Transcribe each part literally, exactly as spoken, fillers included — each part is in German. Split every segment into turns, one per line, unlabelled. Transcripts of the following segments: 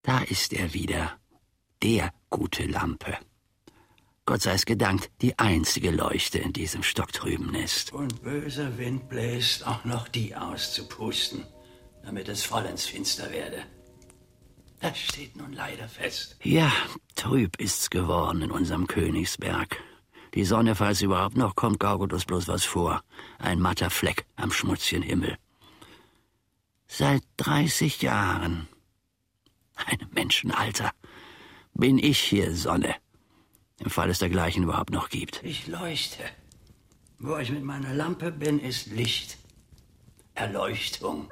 Da ist er wieder, der gute Lampe. Gott sei es gedankt, die einzige Leuchte in diesem stocktrüben Nest.
Und böser Wind bläst auch noch die auszupusten, damit es vollends finster werde. Das steht nun leider fest.
Ja, trüb ist's geworden in unserem Königsberg. Die Sonne, falls sie überhaupt noch kommt, gaukelt uns bloß was vor. Ein matter Fleck am schmutzigen Himmel. Seit dreißig Jahren, ein Menschenalter, bin ich hier Sonne. Im Fall es dergleichen überhaupt noch gibt.
Ich leuchte. Wo ich mit meiner Lampe bin, ist Licht. Erleuchtung.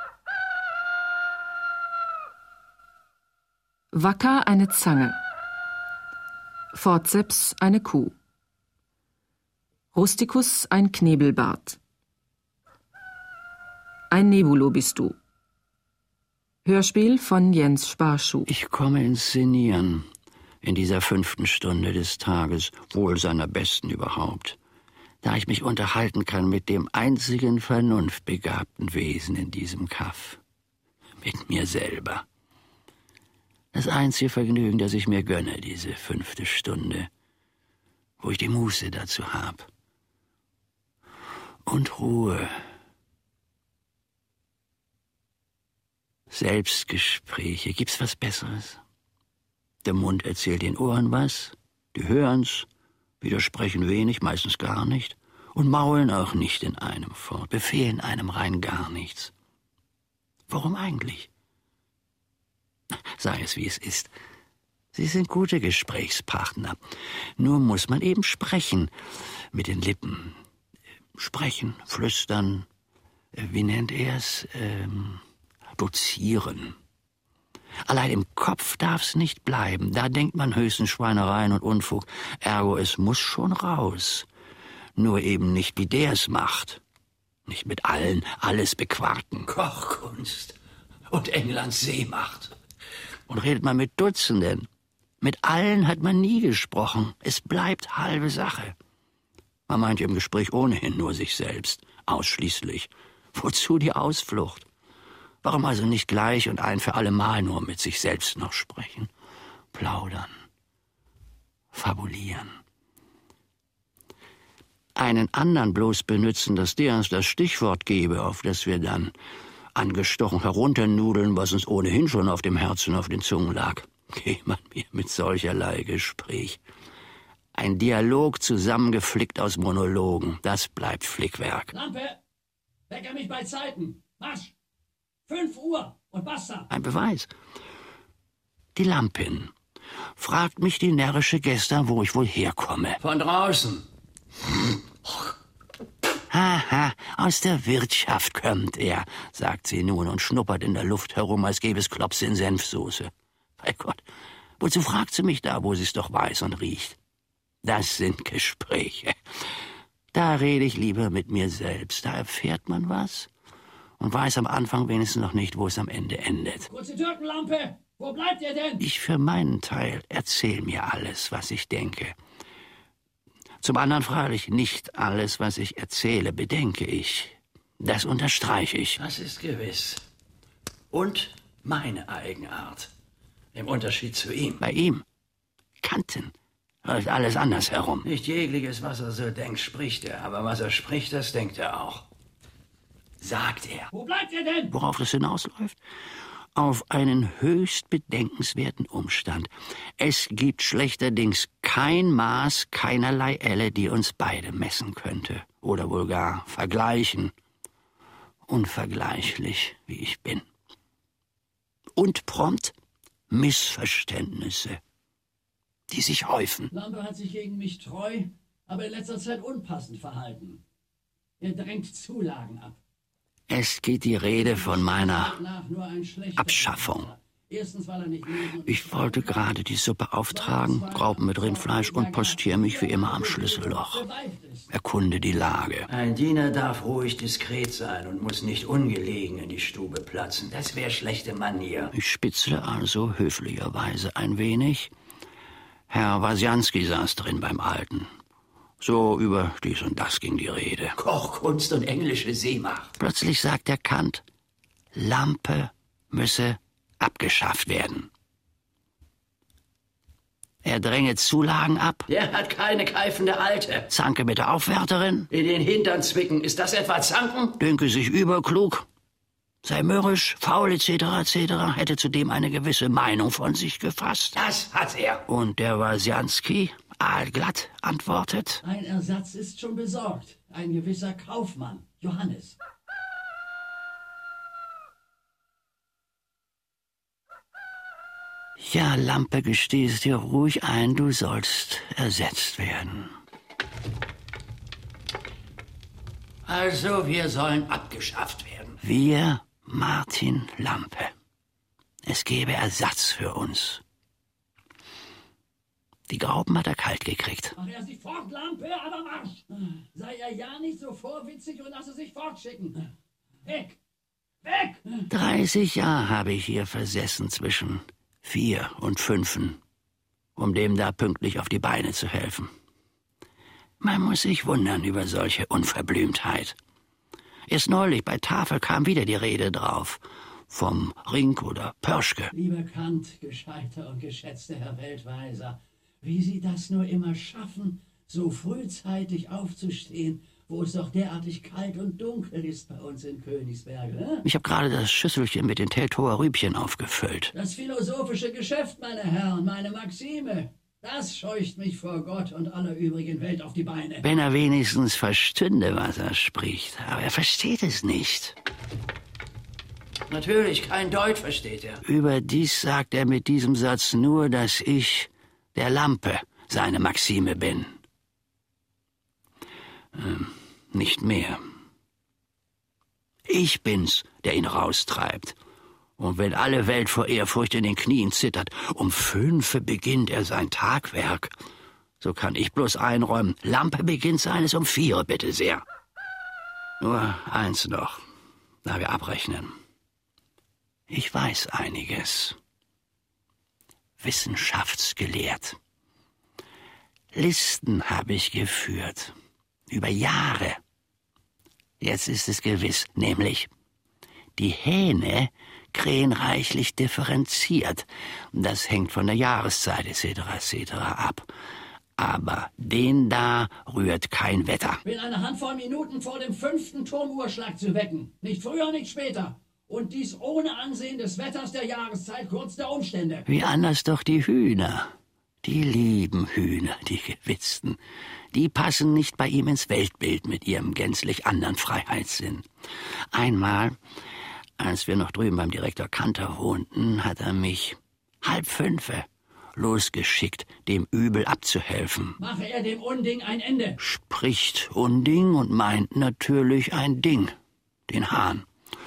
Wacker eine Zange. Forceps eine Kuh. Rusticus ein Knebelbart. Ein Nebulo bist du. Hörspiel von Jens Sparschuh.
Ich komme ins Sinnieren. In dieser fünften Stunde des Tages, wohl seiner besten überhaupt, da ich mich unterhalten kann mit dem einzigen vernunftbegabten Wesen in diesem Kaff, mit mir selber. Das einzige Vergnügen, das ich mir gönne, diese fünfte Stunde, wo ich die Muße dazu hab. Und Ruhe. Selbstgespräche, gibt's was Besseres? Der Mund erzählt den Ohren was, die hören's, widersprechen wenig, meistens gar nicht, und maulen auch nicht in einem fort, befehlen einem rein gar nichts. Warum eigentlich? Sei es, wie es ist. Sie sind gute Gesprächspartner. Nur muss man eben sprechen, mit den Lippen. Sprechen, flüstern, wie nennt er's, ähm, dozieren. Allein im Kopf darf's nicht bleiben. Da denkt man höchstens Schweinereien und Unfug. Ergo, es muss schon raus. Nur eben nicht, wie der es macht. Nicht mit allen, alles bequarten.
Kochkunst und Englands Seemacht.
Und redet man mit Dutzenden. Mit allen hat man nie gesprochen. Es bleibt halbe Sache. Man meint im Gespräch ohnehin nur sich selbst. Ausschließlich. Wozu die Ausflucht? Warum also nicht gleich und ein für allemal nur mit sich selbst noch sprechen, plaudern, fabulieren? Einen anderen bloß benützen, dass der uns das Stichwort gebe, auf das wir dann angestochen herunternudeln, was uns ohnehin schon auf dem Herzen auf den Zungen lag. Geh man mir mit solcherlei Gespräch. Ein Dialog zusammengeflickt aus Monologen, das bleibt Flickwerk.
Lampe, wecker mich bei Zeiten. Marsch! Fünf Uhr und basta.
Ein Beweis. Die Lampin fragt mich die närrische gestern, wo ich wohl herkomme.
Von draußen.
Haha, aus der Wirtschaft kommt er, sagt sie nun und schnuppert in der Luft herum, als gäbe es Klops in Senfsoße. Bei Gott, wozu fragt sie mich da, wo sie's doch weiß und riecht? Das sind Gespräche. Da rede ich lieber mit mir selbst, da erfährt man was und weiß am Anfang wenigstens noch nicht, wo es am Ende endet.
Kurze Türkenlampe, wo bleibt ihr denn?
Ich für meinen Teil erzähl mir alles, was ich denke. Zum anderen freilich nicht alles, was ich erzähle, bedenke ich. Das unterstreiche ich.
Das ist gewiss. Und meine Eigenart. Im Unterschied zu ihm.
Bei ihm, Kanten, läuft alles anders herum.
Nicht jegliches, was er so denkt, spricht er. Aber was er spricht, das denkt er auch. Sagt er.
Wo bleibt ihr denn?
Worauf das hinausläuft? Auf einen höchst bedenkenswerten Umstand. Es gibt schlechterdings kein Maß, keinerlei Elle, die uns beide messen könnte. Oder wohl gar vergleichen. Unvergleichlich, wie ich bin. Und prompt Missverständnisse, die sich häufen.
Lampe hat sich gegen mich treu, aber in letzter Zeit unpassend verhalten. Er drängt Zulagen ab.
Es geht die Rede von meiner Abschaffung. Ich wollte gerade die Suppe auftragen, Graupen mit Rindfleisch und postiere mich wie immer am Schlüsselloch. Erkunde die Lage.
Ein Diener darf ruhig diskret sein und muss nicht ungelegen in die Stube platzen. Das wäre schlechte Manier.
Ich spitzle also höflicherweise ein wenig. Herr Wasianski saß drin beim Alten. So über dies und das ging die Rede.
Kochkunst und englische Seemacht.
Plötzlich sagt der Kant, Lampe müsse abgeschafft werden. Er dränge Zulagen ab.
Der hat keine keifende Alte.
Zanke mit der Aufwärterin.
In den Hintern zwicken. Ist das etwa Zanken?
Dünke sich überklug. Sei mürrisch, faul et cetera et cetera. Hätte zudem eine gewisse Meinung von sich gefasst.
Das hat er.
Und der Walsianski, aalglatt, antwortet:
Ein Ersatz ist schon besorgt. Ein gewisser Kaufmann, Johannes.
Ja, Lampe, gesteh es dir ruhig ein, du sollst ersetzt werden.
Also, wir sollen abgeschafft werden.
Wir, Martin Lampe. Es gäbe Ersatz für uns. Die Graupen hat er kalt gekriegt.
Mach er sich fort, Lampe, aber Marsch! Sei er ja nicht so vorwitzig und lasse sich fortschicken. Weg! Weg!
Dreißig Jahre habe ich hier versessen zwischen vier und fünfen, um dem da pünktlich auf die Beine zu helfen. Man muss sich wundern über solche Unverblümtheit. Erst neulich bei Tafel kam wieder die Rede drauf. Vom Rink oder Pörschke.
Lieber Kant, gescheiter und geschätzter Herr Weltweiser, wie Sie das nur immer schaffen, so frühzeitig aufzustehen, wo es doch derartig kalt und dunkel ist bei uns in Königsberg, ne?
Ich habe gerade das Schüsselchen mit den Teltower Rübchen aufgefüllt.
Das philosophische Geschäft, meine Herren, meine Maxime, das scheucht mich vor Gott und aller übrigen Welt auf die Beine.
Wenn er wenigstens verstünde, was er spricht. Aber er versteht es nicht.
Natürlich, kein Deutsch versteht er.
Überdies sagt er mit diesem Satz nur, dass ich, der Lampe, seine Maxime bin. Ähm, nicht mehr. Ich bin's, der ihn raustreibt. Und wenn alle Welt vor Ehrfurcht in den Knien zittert, um fünfe beginnt er sein Tagwerk, so kann ich bloß einräumen, Lampe beginnt seines um vier, bitte sehr. Nur eins noch, da wir abrechnen. Ich weiß einiges. Wissenschaftsgelehrt. Listen habe ich geführt. Über Jahre. Jetzt ist es gewiss, nämlich die Hähne krähen reichlich differenziert. Das hängt von der Jahreszeit et cetera et cetera ab. Aber den da rührt kein Wetter.
Bin eine Handvoll Minuten vor dem fünften Turmuhrschlag zu wecken. Nicht früher, nicht später. Und dies ohne Ansehen des Wetters, der Jahreszeit, kurz der Umstände.
Wie anders doch die Hühner. Die lieben Hühner, die Gewitzten. Die passen nicht bei ihm ins Weltbild mit ihrem gänzlich anderen Freiheitssinn. Einmal, als wir noch drüben beim Direktor Kanter wohnten, hat er mich halb fünfe losgeschickt, dem Übel abzuhelfen.
Mache er dem Unding ein Ende.
Spricht Unding und meint natürlich ein Ding, den Hahn.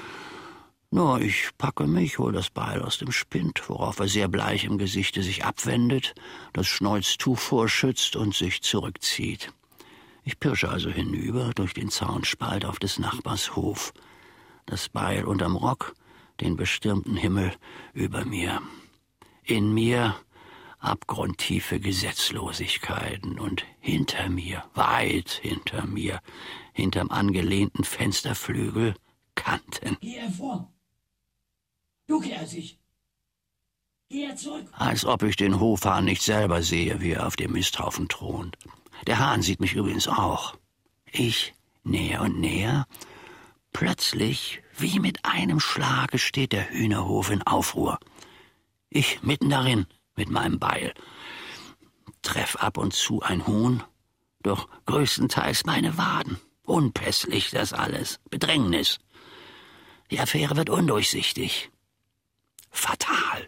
Nur ich packe mich, hol das Beil aus dem Spind, worauf er sehr bleich im Gesichte sich abwendet, das Schnäuztuch vorschützt und sich zurückzieht. Ich pirsche also hinüber durch den Zaunspalt auf des Nachbars Hof. Das Beil unterm Rock, den bestürmten Himmel über mir. In mir abgrundtiefe Gesetzlosigkeiten und hinter mir, weit hinter mir, hinterm angelehnten Fensterflügel, Kanten.
Geh er vor. Ducke er sich. Geh er zurück.
Als ob ich den Hofhahn nicht selber sehe, wie er auf dem Misthaufen thront. Der Hahn sieht mich übrigens auch. Ich näher und näher. Plötzlich, wie mit einem Schlage, steht der Hühnerhof in Aufruhr. Ich mitten darin mit meinem Beil. Treff ab und zu ein Huhn, doch größtenteils meine Waden. Unpässlich das alles. Bedrängnis. Die Affäre wird undurchsichtig. Fatal.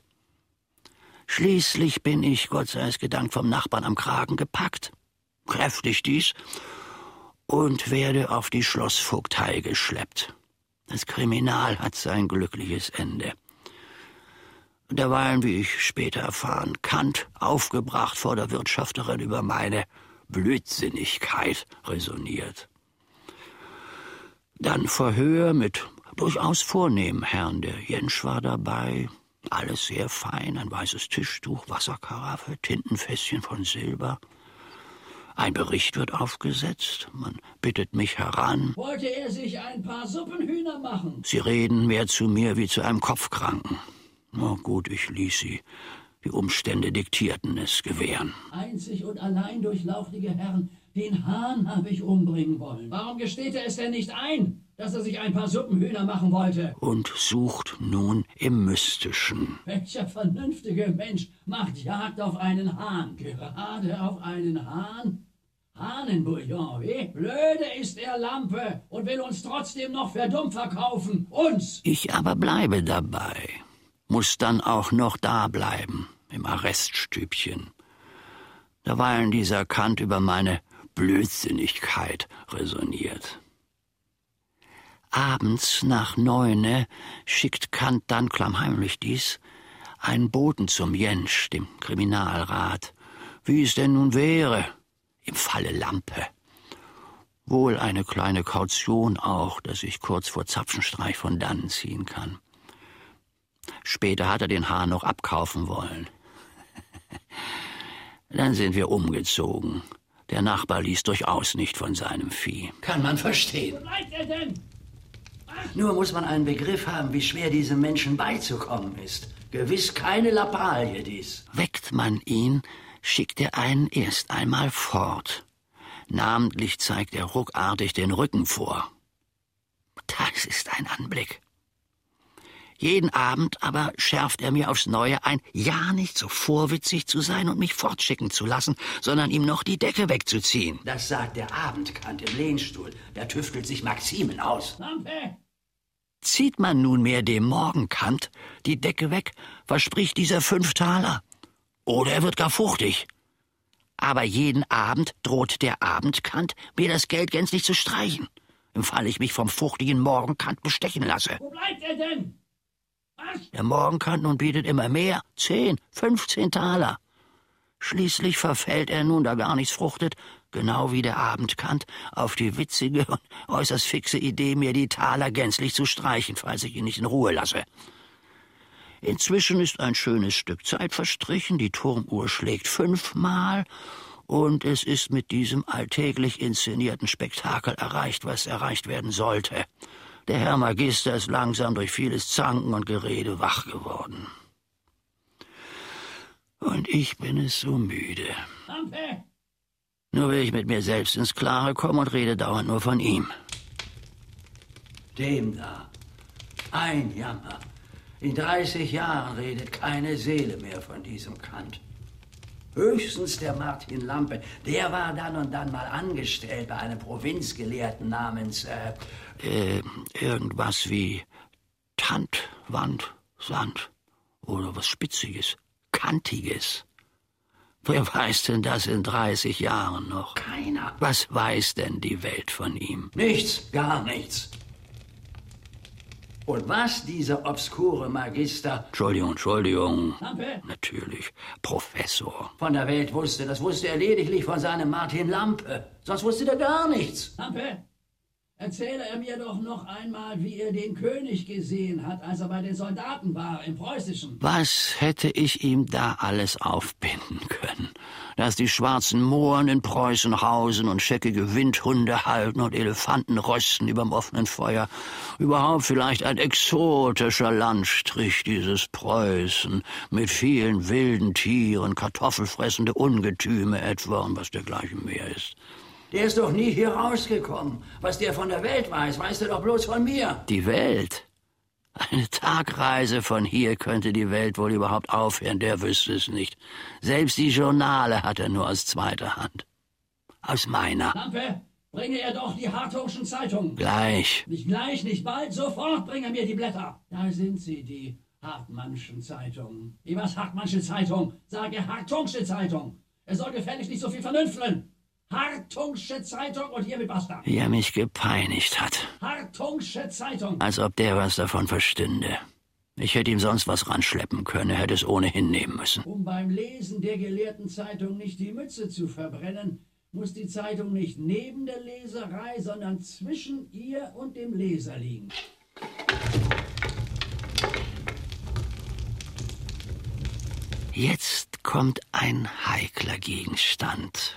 Schließlich bin ich, Gott sei es gedankt, vom Nachbarn am Kragen gepackt. Kräftig dies. Und werde auf die Schlossvogtei geschleppt. Das Kriminal hat sein glückliches Ende. Derweilen, wie ich später erfahren, Kant aufgebracht vor der Wirtschafterin über meine Blödsinnigkeit resoniert. Dann Verhör mit durchaus vornehmen Herrn. Der Jentsch war dabei, alles sehr fein, ein weißes Tischtuch, Wasserkaraffe, Tintenfässchen von Silber. Ein Bericht wird aufgesetzt, man bittet mich heran.
Wollte er sich ein paar Suppenhühner machen?
Sie reden mehr zu mir wie zu einem Kopfkranken. Na gut, ich ließ sie. Die Umstände diktierten es, gewähren.
Einzig und allein durchlauchtige Herren, den Hahn habe ich umbringen wollen. Warum gesteht er es denn nicht ein, dass er sich ein paar Suppenhühner machen wollte?
Und sucht nun im Mystischen.
Welcher vernünftige Mensch macht Jagd auf einen Hahn? Gerade auf einen Hahn? Hahnenbouillon, wie? Blöde ist er, Lampe, und will uns trotzdem noch für dumm verkaufen. Uns!
Ich aber bleibe dabei. Muss dann auch noch da bleiben, im Arreststübchen. Derweilen dieser Kant über meine Blödsinnigkeit resoniert. Abends nach neune schickt Kant dann klammheimlich dies einen Boten zum Jentsch, dem Kriminalrat, wie es denn nun wäre, im Falle Lampe. Wohl eine kleine Kaution auch, dass ich kurz vor Zapfenstreich von dannen ziehen kann. Später hat er den Hahn noch abkaufen wollen. Dann sind wir umgezogen. Der Nachbar ließ durchaus nicht von seinem Vieh.
Kann man verstehen.
Wo bleibt er denn?
Nur muss man einen Begriff haben, wie schwer diesem Menschen beizukommen ist. Gewiss keine Lappalie dies.
Weckt man ihn, schickt er einen erst einmal fort. Namentlich zeigt er ruckartig den Rücken vor. Das ist ein Anblick. Jeden Abend aber schärft er mir aufs Neue ein, ja nicht so vorwitzig zu sein und mich fortschicken zu lassen, sondern ihm noch die Decke wegzuziehen.
Das sagt der Abendkant im Lehnstuhl. Der tüftelt sich Maximen aus.
Lampe!
Zieht man nunmehr dem Morgenkant die Decke weg, verspricht dieser fünf Taler. Oder er wird gar fuchtig. Aber jeden Abend droht der Abendkant, mir das Geld gänzlich zu streichen, im Fall ich mich vom fuchtigen Morgenkant bestechen lasse.
Wo bleibt er denn? Was?
Der Morgenkant nun bietet immer mehr, zehn, fünfzehn Taler. Schließlich verfällt er nun, da gar nichts fruchtet, genau wie der Abendkant, auf die witzige und äußerst fixe Idee, mir die Taler gänzlich zu streichen, falls ich ihn nicht in Ruhe lasse. Inzwischen ist ein schönes Stück Zeit verstrichen, die Turmuhr schlägt fünfmal, und es ist mit diesem alltäglich inszenierten Spektakel erreicht, was erreicht werden sollte. Der Herr Magister ist langsam durch vieles Zanken und Gerede wach geworden. Und ich bin es so müde.
Lampe!
Nur will ich mit mir selbst ins Klare kommen und rede dauernd nur von ihm.
Dem da. Ein Jammer. In dreißig Jahren redet keine Seele mehr von diesem Kant. Höchstens der Martin Lampe. Der war dann und dann mal angestellt bei einem Provinzgelehrten namens... Äh,
äh, irgendwas wie Tant, Wand, Sand oder was Spitziges, Kantiges. Wer weiß denn das in dreißig Jahren noch?
Keiner.
Was weiß denn die Welt von ihm?
Nichts, gar nichts. Und was dieser obskure Magister...
Entschuldigung, Entschuldigung.
Lampe!
Natürlich, Professor.
von der Welt wusste, das wusste er lediglich von seinem Martin Lampe. Sonst wusste er gar nichts.
Lampe! Erzähle er mir doch noch einmal, wie er den König gesehen hat, als er bei den Soldaten war, im Preußischen.
Was hätte ich ihm da alles aufbinden können? Dass die schwarzen Mohren in Preußen hausen und scheckige Windhunde halten und Elefanten rösten überm offenen Feuer. Überhaupt vielleicht ein exotischer Landstrich, dieses Preußen, mit vielen wilden Tieren, kartoffelfressende Ungetüme etwa und was dergleichen mehr ist.
Der ist doch nie hier rausgekommen. Was der von der Welt weiß, weiß er doch bloß von mir.
Die Welt? Eine Tagreise von hier könnte die Welt wohl überhaupt aufhören, der wüsste es nicht. Selbst die Journale hat er nur aus zweiter Hand. Aus meiner.
Lampe, bringe er doch die Hartungschen Zeitung.
Gleich.
Nicht gleich, nicht bald, sofort bringe mir die Blätter. Da sind sie, die Hartmannschen Zeitung. Wie was Hartmannsche Zeitung? Sage Hartungsche Zeitung. Er soll gefällig nicht so viel vernünfteln. Hartungsche Zeitung und hiermit basta.
Wie er mich gepeinigt hat.
Hartungsche Zeitung.
Als ob der was davon verstünde. Ich hätte ihm sonst was ranschleppen können, er hätte es ohnehin nehmen müssen.
Um beim Lesen der gelehrten Zeitung nicht die Mütze zu verbrennen, muss die Zeitung nicht neben der Leserei, sondern zwischen ihr und dem Leser liegen.
Jetzt kommt ein heikler Gegenstand.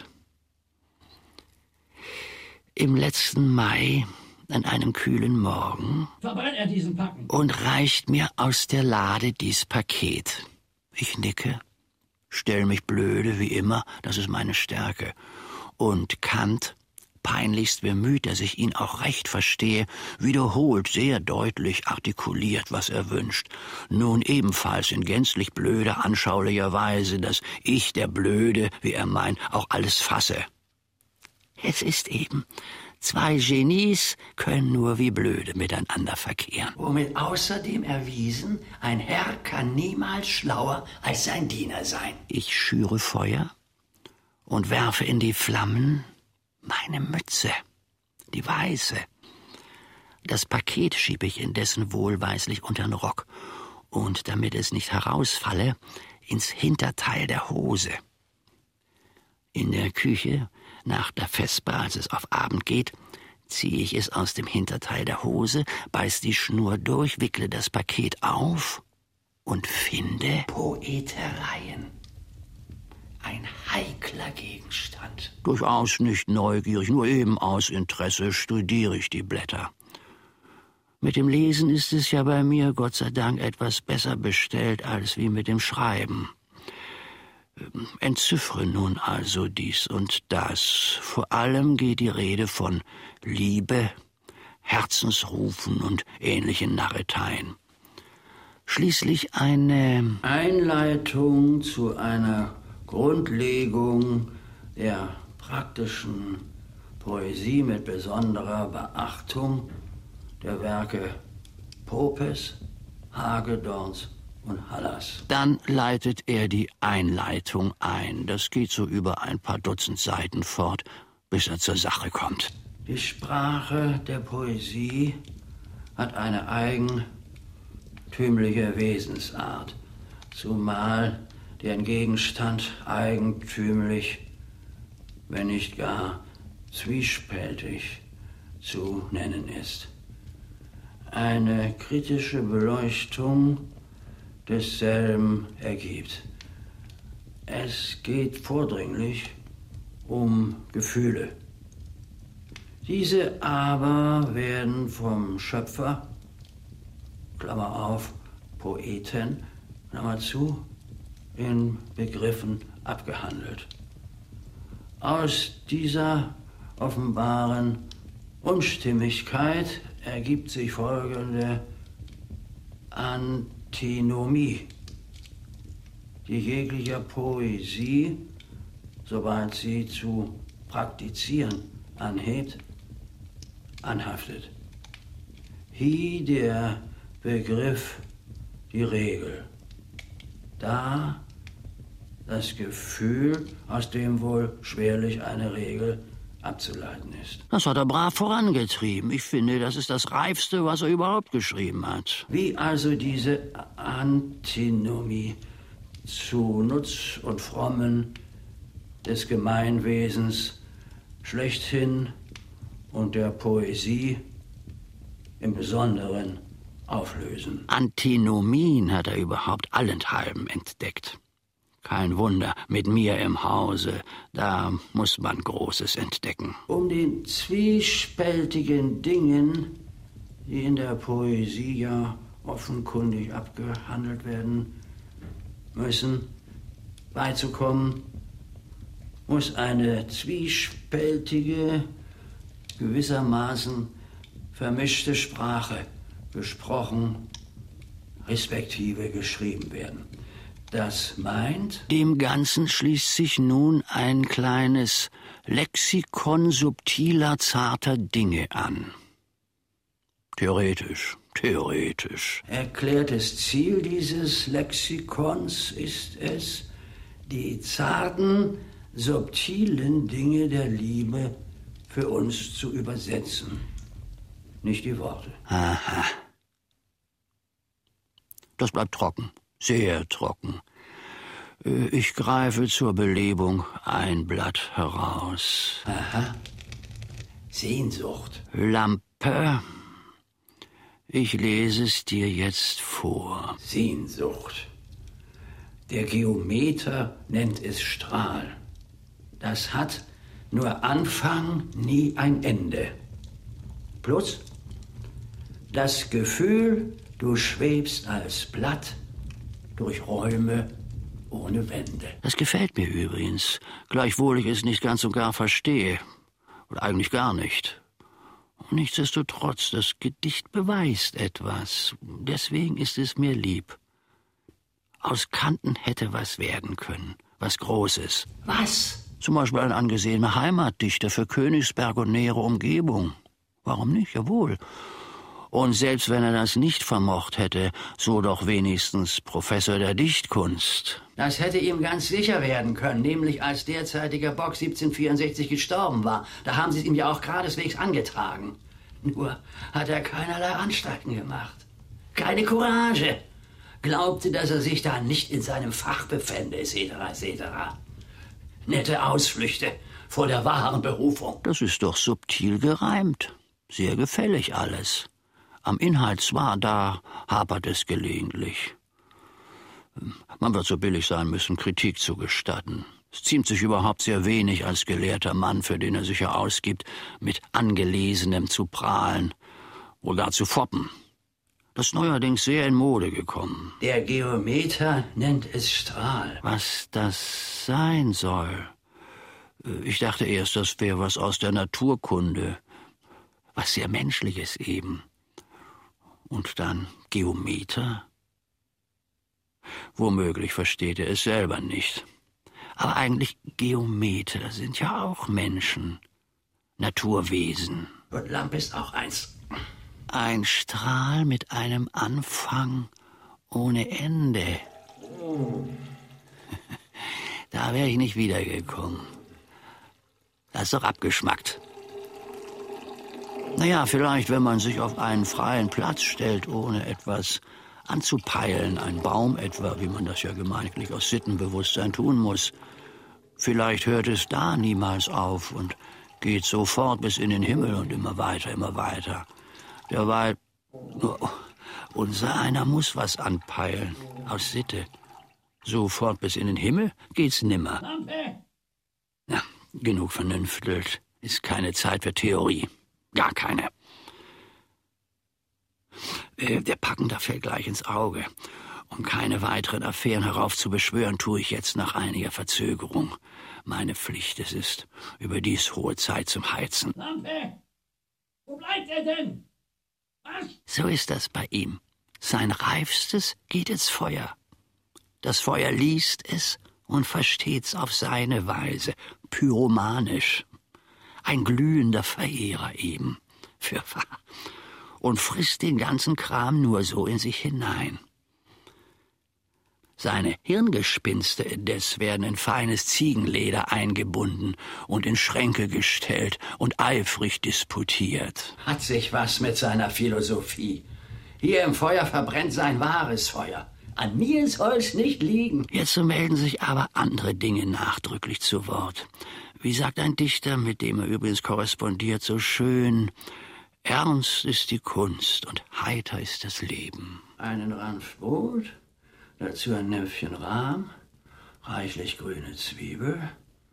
Im letzten Mai, an einem kühlen Morgen,
Verbrennt er diesen Packen.
und reicht mir aus der Lade dies Paket. Ich nicke, stell mich blöde wie immer, das ist meine Stärke. Und Kant, peinlichst bemüht, dass ich ihn auch recht verstehe, wiederholt sehr deutlich artikuliert, was er wünscht. Nun ebenfalls in gänzlich blöder, anschaulicher Weise, dass ich, der Blöde, wie er meint, auch alles fasse. Es ist eben, zwei Genies können nur wie Blöde miteinander verkehren.
Womit außerdem erwiesen, ein Herr kann niemals schlauer als sein Diener sein.
Ich schüre Feuer und werfe in die Flammen meine Mütze, die weiße. Das Paket schiebe ich indessen wohlweislich unter den Rock und, damit es nicht herausfalle, ins Hinterteil der Hose. In der Küche, nach der Vesper, als es auf Abend geht, ziehe ich es aus dem Hinterteil der Hose, beiß die Schnur durch, wickle das Paket auf und finde
Poetereien. Ein heikler Gegenstand.
Durchaus nicht neugierig, nur eben aus Interesse studiere ich die Blätter. Mit dem Lesen ist es ja bei mir, Gott sei Dank, etwas besser bestellt als wie mit dem Schreiben. Entziffre nun also dies und das. Vor allem geht die Rede von Liebe, Herzensrufen und ähnlichen Narreteien. Schließlich eine
Einleitung zu einer Grundlegung der praktischen Poesie mit besonderer Beachtung der Werke Popes, Hagedorns und Hallas.
Dann leitet er die Einleitung ein. Das geht so über ein paar Dutzend Seiten fort, bis er zur Sache kommt.
Die Sprache der Poesie hat eine eigentümliche Wesensart, zumal deren Gegenstand eigentümlich, wenn nicht gar zwiespältig zu nennen ist. Eine kritische Beleuchtung desselben ergibt. Es geht vordringlich um Gefühle. Diese aber werden vom Schöpfer, Klammer auf, Poeten, Klammer zu, in Begriffen abgehandelt. Aus dieser offenbaren Unstimmigkeit ergibt sich folgende Antinomie, die jeglicher Poesie, sobald sie zu praktizieren anhebt, anhaftet. Hier der Begriff, die Regel. Da das Gefühl, aus dem wohl schwerlich eine Regel abzuleiten ist.
Das hat er brav vorangetrieben. Ich finde, das ist das Reifste, was er überhaupt geschrieben hat.
Wie also diese Antinomie zu Nutz und Frommen des Gemeinwesens schlechthin und der Poesie im Besonderen auflösen.
Antinomien hat er überhaupt allenthalben entdeckt. Kein Wunder, mit mir im Hause, da muss man Großes entdecken.
Um den zwiespältigen Dingen, die in der Poesie ja offenkundig abgehandelt werden müssen, beizukommen, muss eine zwiespältige, gewissermaßen vermischte Sprache gesprochen, respektive geschrieben werden. Das meint?
Dem Ganzen schließt sich nun ein kleines Lexikon subtiler, zarter Dinge an. Theoretisch, theoretisch.
Erklärtes Ziel dieses Lexikons ist es, die zarten, subtilen Dinge der Liebe für uns zu übersetzen. Nicht die Worte.
Aha. Das bleibt trocken. Sehr trocken. Ich greife zur Belebung ein Blatt heraus.
Aha. Sehnsucht.
Lampe. Ich lese es dir jetzt vor.
Sehnsucht. Der Geometer nennt es Strahl. Das hat nur Anfang, nie ein Ende. Plus das Gefühl, du schwebst als Blatt durch Räume ohne Wände.
Das gefällt mir übrigens, gleichwohl ich es nicht ganz und gar verstehe. Oder eigentlich gar nicht. Nichtsdestotrotz, das Gedicht beweist etwas. Deswegen ist es mir lieb. Aus Kanten hätte was werden können, was Großes.
Was?
Zum Beispiel ein angesehener Heimatdichter für Königsberg und nähere Umgebung. Warum nicht? Jawohl. Und selbst wenn er das nicht vermocht hätte, so doch wenigstens Professor der Dichtkunst.
Das hätte ihm ganz sicher werden können, nämlich als derzeitiger Bock siebzehnhundertvierundsechzig gestorben war. Da haben sie es ihm ja auch geradeswegs angetragen. Nur hat er keinerlei Anstalten gemacht. Keine Courage. Glaubte, dass er sich da nicht in seinem Fach befände, et cetera et cetera. Nette Ausflüchte vor der wahren Berufung.
Das ist doch subtil gereimt. Sehr gefällig alles. Am Inhalt zwar, da hapert es gelegentlich. Man wird so billig sein müssen, Kritik zu gestatten. Es ziemt sich überhaupt sehr wenig als gelehrter Mann, für den er sich ja ausgibt, mit Angelesenem zu prahlen oder zu foppen. Das ist neuerdings sehr in Mode gekommen.
Der Geometer nennt es Strahl.
Was das sein soll? Ich dachte erst, das wäre was aus der Naturkunde. Was sehr Menschliches eben. Und dann Geometer? Womöglich versteht er es selber nicht. Aber eigentlich Geometer sind ja auch Menschen. Naturwesen.
Und Lampe ist auch eins.
Ein Strahl mit einem Anfang ohne Ende. Da wäre ich nicht wiedergekommen. Das ist doch abgeschmackt. Naja, vielleicht, wenn man sich auf einen freien Platz stellt, ohne etwas anzupeilen, ein Baum etwa, wie man das ja gemeiniglich aus Sittenbewusstsein tun muss. Vielleicht hört es da niemals auf und geht sofort bis in den Himmel und immer weiter, immer weiter. Derweil, unser einer muss was anpeilen, aus Sitte. Sofort bis in den Himmel geht's nimmer. Na, genug vernünftelt. Ist keine Zeit für Theorie. Gar keine. Äh, der Packender fällt gleich ins Auge. Um keine weiteren Affären heraufzubeschwören, tue ich jetzt nach einiger Verzögerung. Meine Pflicht es ist, überdies hohe Zeit zum Heizen.
Lampe! Wo bleibt er denn? Was?
So ist das bei ihm. Sein Reifstes geht ins Feuer. Das Feuer liest es und versteht's auf seine Weise, pyromanisch. Ein glühender Verehrer eben, fürwahr, und frisst den ganzen Kram nur so in sich hinein. Seine Hirngespinste indes werden in feines Ziegenleder eingebunden und in Schränke gestellt und eifrig disputiert.
Hat sich was mit seiner Philosophie. Hier im Feuer verbrennt sein wahres Feuer. An mir soll's nicht liegen.
Jetzt melden sich aber andere Dinge nachdrücklich zu Wort. Wie sagt ein Dichter, mit dem er übrigens korrespondiert, so schön: Ernst ist die Kunst und heiter ist das Leben.
Einen Ranf Brot, dazu ein Näpfchen Rahm, reichlich grüne Zwiebel,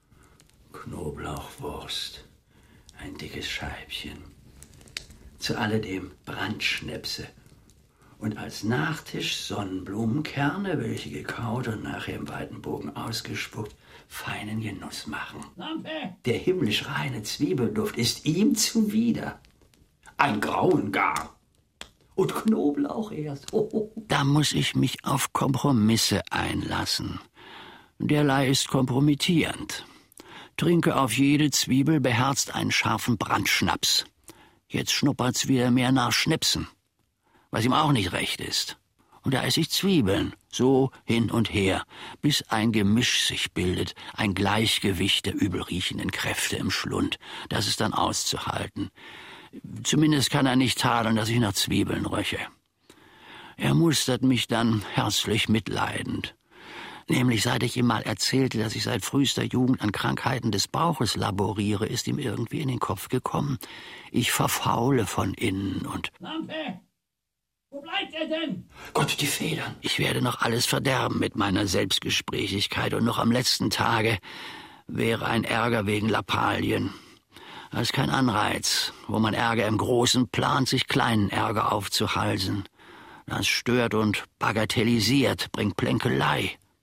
Knoblauchwurst, ein dickes Scheibchen. Zu alledem Brandschnäpse. Und als Nachtisch Sonnenblumenkerne, welche gekaut und nachher im weiten Bogen ausgespuckt, feinen Genuss machen.
Lampe!
Der himmlisch reine Zwiebelduft ist ihm zuwider. Ein Grauen gar. Und Knoblauch erst. Oh, oh.
Da muss ich mich auf Kompromisse einlassen. Derlei ist kompromittierend. Trinke auf jede Zwiebel beherzt einen scharfen Brandschnaps. Jetzt schnuppert's wieder mehr nach Schnäpsen, was ihm auch nicht recht ist. Und da esse ich Zwiebeln, so hin und her, bis ein Gemisch sich bildet, ein Gleichgewicht der übelriechenden Kräfte im Schlund. Das ist dann auszuhalten. Zumindest kann er nicht tadeln, dass ich nach Zwiebeln röche. Er mustert mich dann herzlich mitleidend. Nämlich seit ich ihm mal erzählte, dass ich seit frühester Jugend an Krankheiten des Bauches laboriere, ist ihm irgendwie in den Kopf gekommen, ich verfaule von innen und...
Lampe! Wo bleibt er denn?
Gott, die Federn.
Ich werde noch alles verderben mit meiner Selbstgesprächigkeit und noch am letzten Tage wäre ein Ärger wegen Lappalien. Das ist kein Anreiz, wo man Ärger im Großen plant, sich kleinen Ärger aufzuhalsen. Das stört und bagatellisiert, bringt Plänkelei.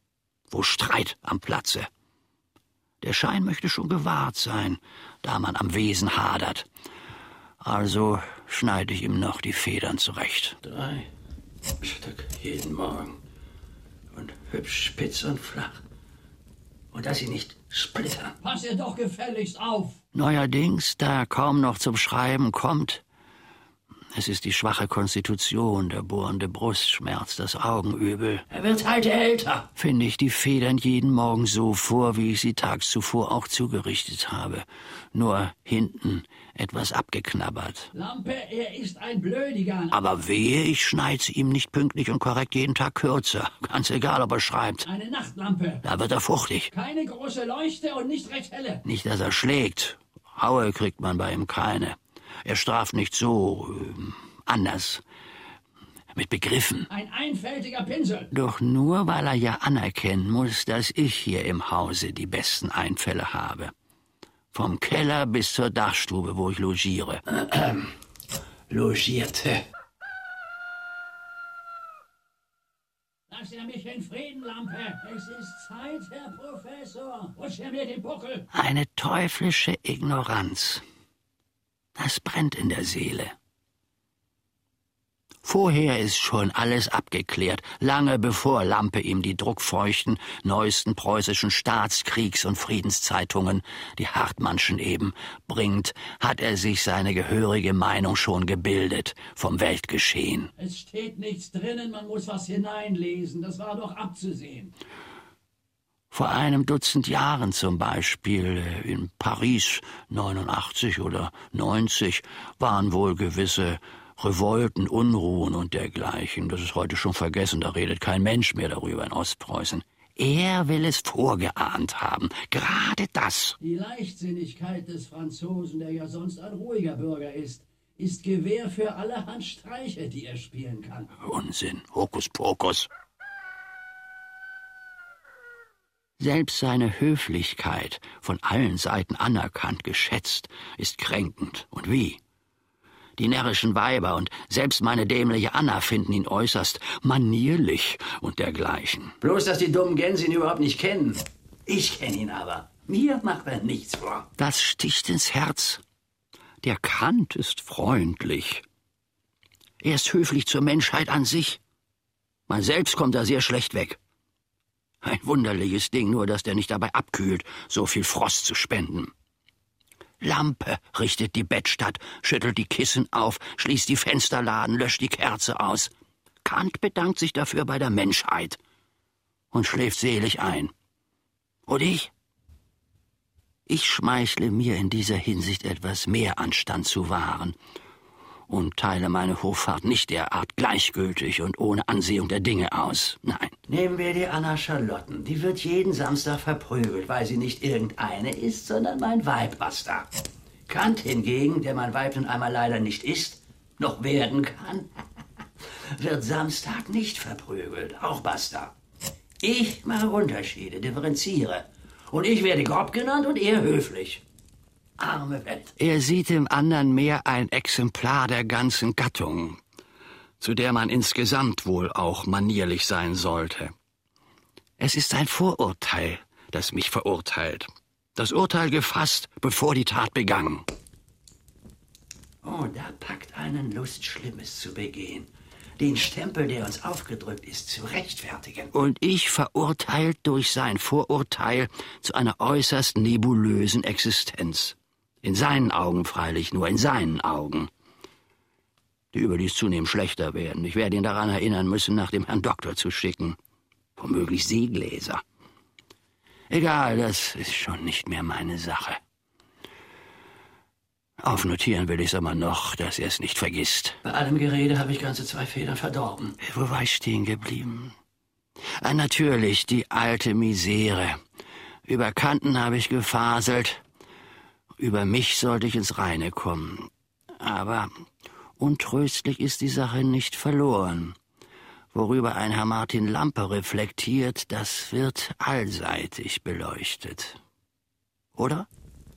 wo Streit am Platze. Der Schein möchte schon gewahrt sein, da man am Wesen hadert. Also schneide ich ihm noch die Federn zurecht.
Drei Stück jeden Morgen. Und hübsch spitz und flach. Und dass sie nicht splittern.
Pass ihr doch gefälligst auf!
Neuerdings, da er kaum noch zum Schreiben kommt. Es ist die schwache Konstitution, der bohrende Brustschmerz, das Augenübel.
Er wird halt älter.
Finde ich die Federn jeden Morgen so vor, wie ich sie tags zuvor auch zugerichtet habe. Nur hinten etwas abgeknabbert.
Lampe, er ist ein Blödiger.
Aber wehe, ich schneide sie ihm nicht pünktlich und korrekt jeden Tag kürzer. Ganz egal, ob er schreibt.
Eine Nachtlampe.
Da wird er fuchtig.
Keine große Leuchte und nicht recht helle.
Nicht, dass er schlägt. Haue kriegt man bei ihm keine. Er straft nicht so äh, anders, mit Begriffen.
Ein einfältiger Pinsel.
Doch nur, weil er ja anerkennen muss, dass ich hier im Hause die besten Einfälle habe. Vom Keller bis zur Dachstube, wo ich logiere.
Äh, äh, logierte.
Lass er mich in Frieden, Lampe. Es ist Zeit, Herr Professor. Rutsch er mir den Buckel.
Eine teuflische Ignoranz. Das brennt in der Seele. Vorher ist schon alles abgeklärt, lange bevor Lampe ihm die druckfeuchten, neuesten preußischen Staatskriegs- und Friedenszeitungen, die Hartmannschen eben, bringt, hat er sich seine gehörige Meinung schon gebildet vom Weltgeschehen.
Es steht nichts drinnen, man muss was hineinlesen, das war doch abzusehen.
Vor einem Dutzend Jahren zum Beispiel, in Paris neunundachtzig oder neunzig, waren wohl gewisse Revolten, Unruhen und dergleichen. Das ist heute schon vergessen, da redet kein Mensch mehr darüber in Ostpreußen. Er will es vorgeahnt haben, gerade das.
Die Leichtsinnigkeit des Franzosen, der ja sonst ein ruhiger Bürger ist, ist Gewähr für allerhand Streiche, die er spielen kann.
Unsinn, Hokuspokus. Selbst seine Höflichkeit, von allen Seiten anerkannt, geschätzt, ist kränkend. Und wie? Die närrischen Weiber und selbst meine dämliche Anna finden ihn äußerst manierlich und dergleichen.
Bloß, dass die dummen Gänse ihn überhaupt nicht kennen. Ich kenne ihn aber. Mir macht er nichts vor.
Das sticht ins Herz. Der Kant ist freundlich. Er ist höflich zur Menschheit an sich. Man selbst kommt da sehr schlecht weg. Ein wunderliches Ding, nur dass der nicht dabei abkühlt, so viel Frost zu spenden. Lampe richtet die Bettstatt, schüttelt die Kissen auf, schließt die Fensterladen, löscht die Kerze aus. Kant bedankt sich dafür bei der Menschheit und schläft selig ein. Und ich? Ich schmeichle mir in dieser Hinsicht etwas mehr Anstand zu wahren und teile meine Hoffart nicht derart gleichgültig und ohne Ansehung der Dinge aus. Nein.
Nehmen wir die Anna Charlotten. Die wird jeden Samstag verprügelt, weil sie nicht irgendeine ist, sondern mein Weib, basta. Kant hingegen, der mein Weib nun einmal leider nicht ist, noch werden kann, wird Samstag nicht verprügelt, auch basta. Ich mache Unterschiede, differenziere. Und ich werde grob genannt und er höflich. Arme Welt.
Er sieht im anderen mehr ein Exemplar der ganzen Gattung, zu der man insgesamt wohl auch manierlich sein sollte. Es ist ein Vorurteil, das mich verurteilt. Das Urteil gefasst, bevor die Tat begangen.
Oh, da packt einen Lust, Schlimmes zu begehen. Den Stempel, der uns aufgedrückt ist, zu rechtfertigen.
Und ich verurteilt durch sein Vorurteil zu einer äußerst nebulösen Existenz. In seinen Augen freilich, nur in seinen Augen. Die überdies zunehmend schlechter werden. Ich werde ihn daran erinnern müssen, nach dem Herrn Doktor zu schicken. Womöglich Seegläser. Egal, das ist schon nicht mehr meine Sache. Aufnotieren will ich's aber noch, dass er es nicht vergisst.
Bei allem Gerede habe ich ganze zwei Federn verdorben.
Wo war ich stehen geblieben? Ah, natürlich, die alte Misere. Über Kanten habe ich gefaselt. Über mich sollte ich ins Reine kommen. Aber untröstlich ist die Sache nicht verloren. Worüber ein Herr Martin Lampe reflektiert, das wird allseitig beleuchtet. Oder?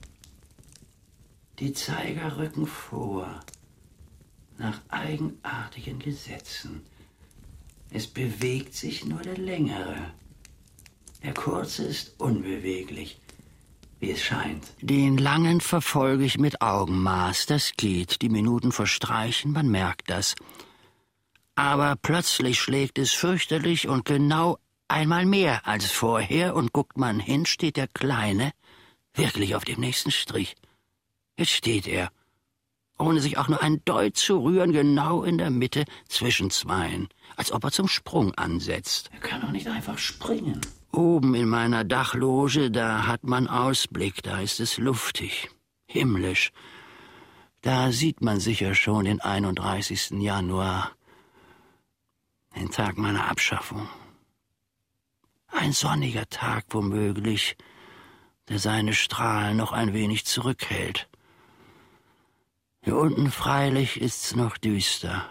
Die Zeiger rücken vor, nach eigenartigen Gesetzen. Es bewegt sich nur der Längere. Der kurze ist unbeweglich, wie es scheint.
Den langen verfolge ich mit Augenmaß. Das geht. Die Minuten verstreichen, man merkt das. Aber plötzlich schlägt es fürchterlich und genau einmal mehr als vorher, und guckt man hin, steht der Kleine wirklich auf dem nächsten Strich. Jetzt steht er, ohne sich auch nur ein Deut zu rühren, genau in der Mitte zwischen zweien, als ob er zum Sprung ansetzt.
Er kann doch nicht einfach springen.
Oben in meiner Dachloge, da hat man Ausblick, da ist es luftig, himmlisch. Da sieht man sicher schon den einunddreißigsten Januar, den Tag meiner Abschaffung. Ein sonniger Tag womöglich, der seine Strahlen noch ein wenig zurückhält. Hier unten freilich ist's noch düster.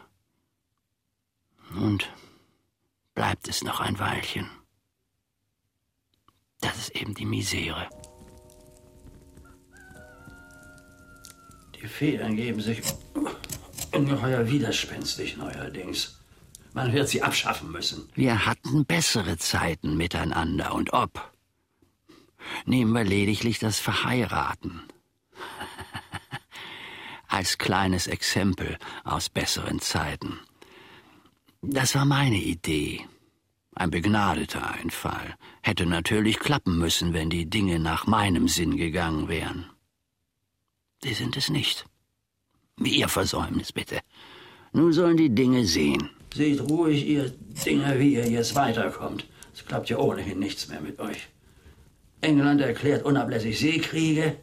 Und bleibt es noch ein Weilchen. Das ist eben die Misere.
Die Federn geben sich ungeheuer widerspenstig neuerdings. Man wird sie abschaffen müssen.
Wir hatten bessere Zeiten miteinander, und ob. Nehmen wir lediglich das Verheiraten. Als kleines Exempel aus besseren Zeiten. Das war meine Idee. Ein begnadeter Einfall. Hätte natürlich klappen müssen, wenn die Dinge nach meinem Sinn gegangen wären. Sie sind es nicht. Wie Ihr Versäumnis, bitte. Nun sollen die Dinge sehen.
Seht ruhig, ihr Dinger, wie ihr jetzt weiterkommt. Es klappt ja ohnehin nichts mehr mit euch. England erklärt unablässig Seekriege.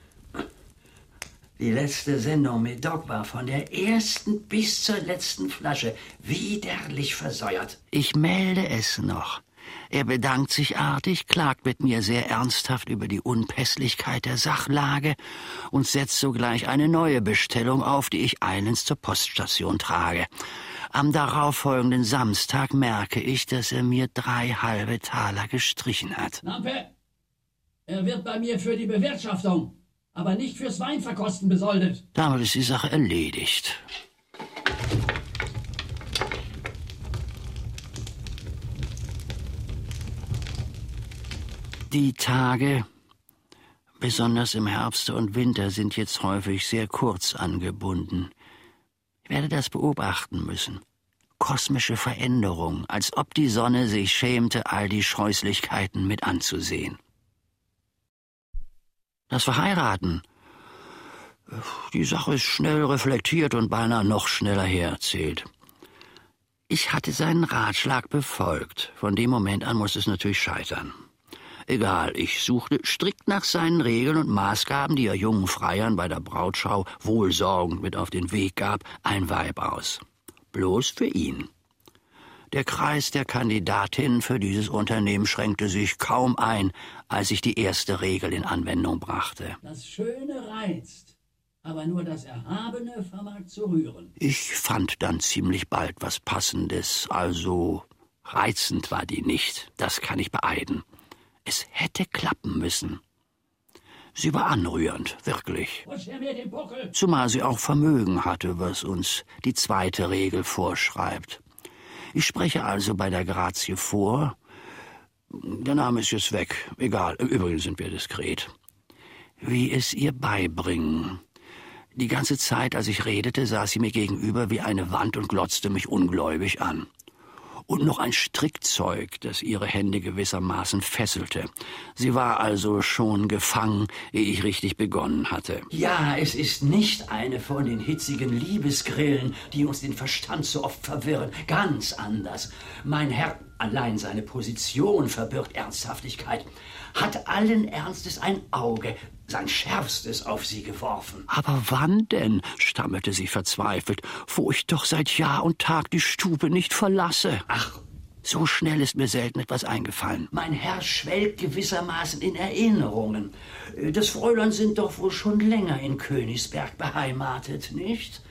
Die letzte Sendung mit Doc war von der ersten bis zur letzten Flasche widerlich versäuert.
Ich melde es noch. Er bedankt sich artig, klagt mit mir sehr ernsthaft über die Unpässlichkeit der Sachlage und setzt sogleich eine neue Bestellung auf, die ich eilends zur Poststation trage. Am darauffolgenden Samstag merke ich, dass er mir drei halbe Taler gestrichen hat.
Lampe, er wird bei mir für die Bewirtschaftung, aber nicht fürs Weinverkosten besoldet.
Damit ist die Sache erledigt. Die Tage, besonders im Herbst und Winter, sind jetzt häufig sehr kurz angebunden. Ich werde das beobachten müssen. Kosmische Veränderung, als ob die Sonne sich schämte, all die Scheußlichkeiten mit anzusehen. Das Verheiraten. Die Sache ist schnell reflektiert und beinahe noch schneller hererzählt. Ich hatte seinen Ratschlag befolgt. Von dem Moment an muss es natürlich scheitern. Egal, ich suchte strikt nach seinen Regeln und Maßgaben, die er jungen Freiern bei der Brautschau wohlsorgend mit auf den Weg gab, ein Weib aus. Bloß für ihn. Der Kreis der Kandidatinnen für dieses Unternehmen schränkte sich kaum ein, als ich die erste Regel in Anwendung brachte.
Das Schöne reizt, aber nur das Erhabene vermag zu rühren.
Ich fand dann ziemlich bald was Passendes, also reizend war die nicht, das kann ich beeiden. Es hätte klappen müssen. Sie war anrührend, wirklich.
Pusch er mir den Buckel!
Zumal sie auch Vermögen hatte, was uns die zweite Regel vorschreibt. Ich spreche also bei der Grazie vor. Der Name ist jetzt weg. Egal, übrigens sind wir diskret. Wie es ihr beibringen. Die ganze Zeit, als ich redete, saß sie mir gegenüber wie eine Wand und glotzte mich ungläubig an. Und noch ein Strickzeug, das ihre Hände gewissermaßen fesselte. Sie war also schon gefangen, ehe ich richtig begonnen hatte.
Ja, es ist nicht eine von den hitzigen Liebesgrillen, die uns den Verstand so oft verwirren. Ganz anders. Mein Herr, allein seine Position verbirgt Ernsthaftigkeit, hat allen Ernstes ein Auge, sein schärfstes, auf sie geworfen.
Aber wann denn, stammelte sie verzweifelt, wo ich doch seit Jahr und Tag die Stube nicht verlasse?
Ach,
so schnell ist mir selten etwas eingefallen.
Mein Herr schwelgt gewissermaßen in Erinnerungen. Das Fräulein sind doch wohl schon länger in Königsberg beheimatet, nicht?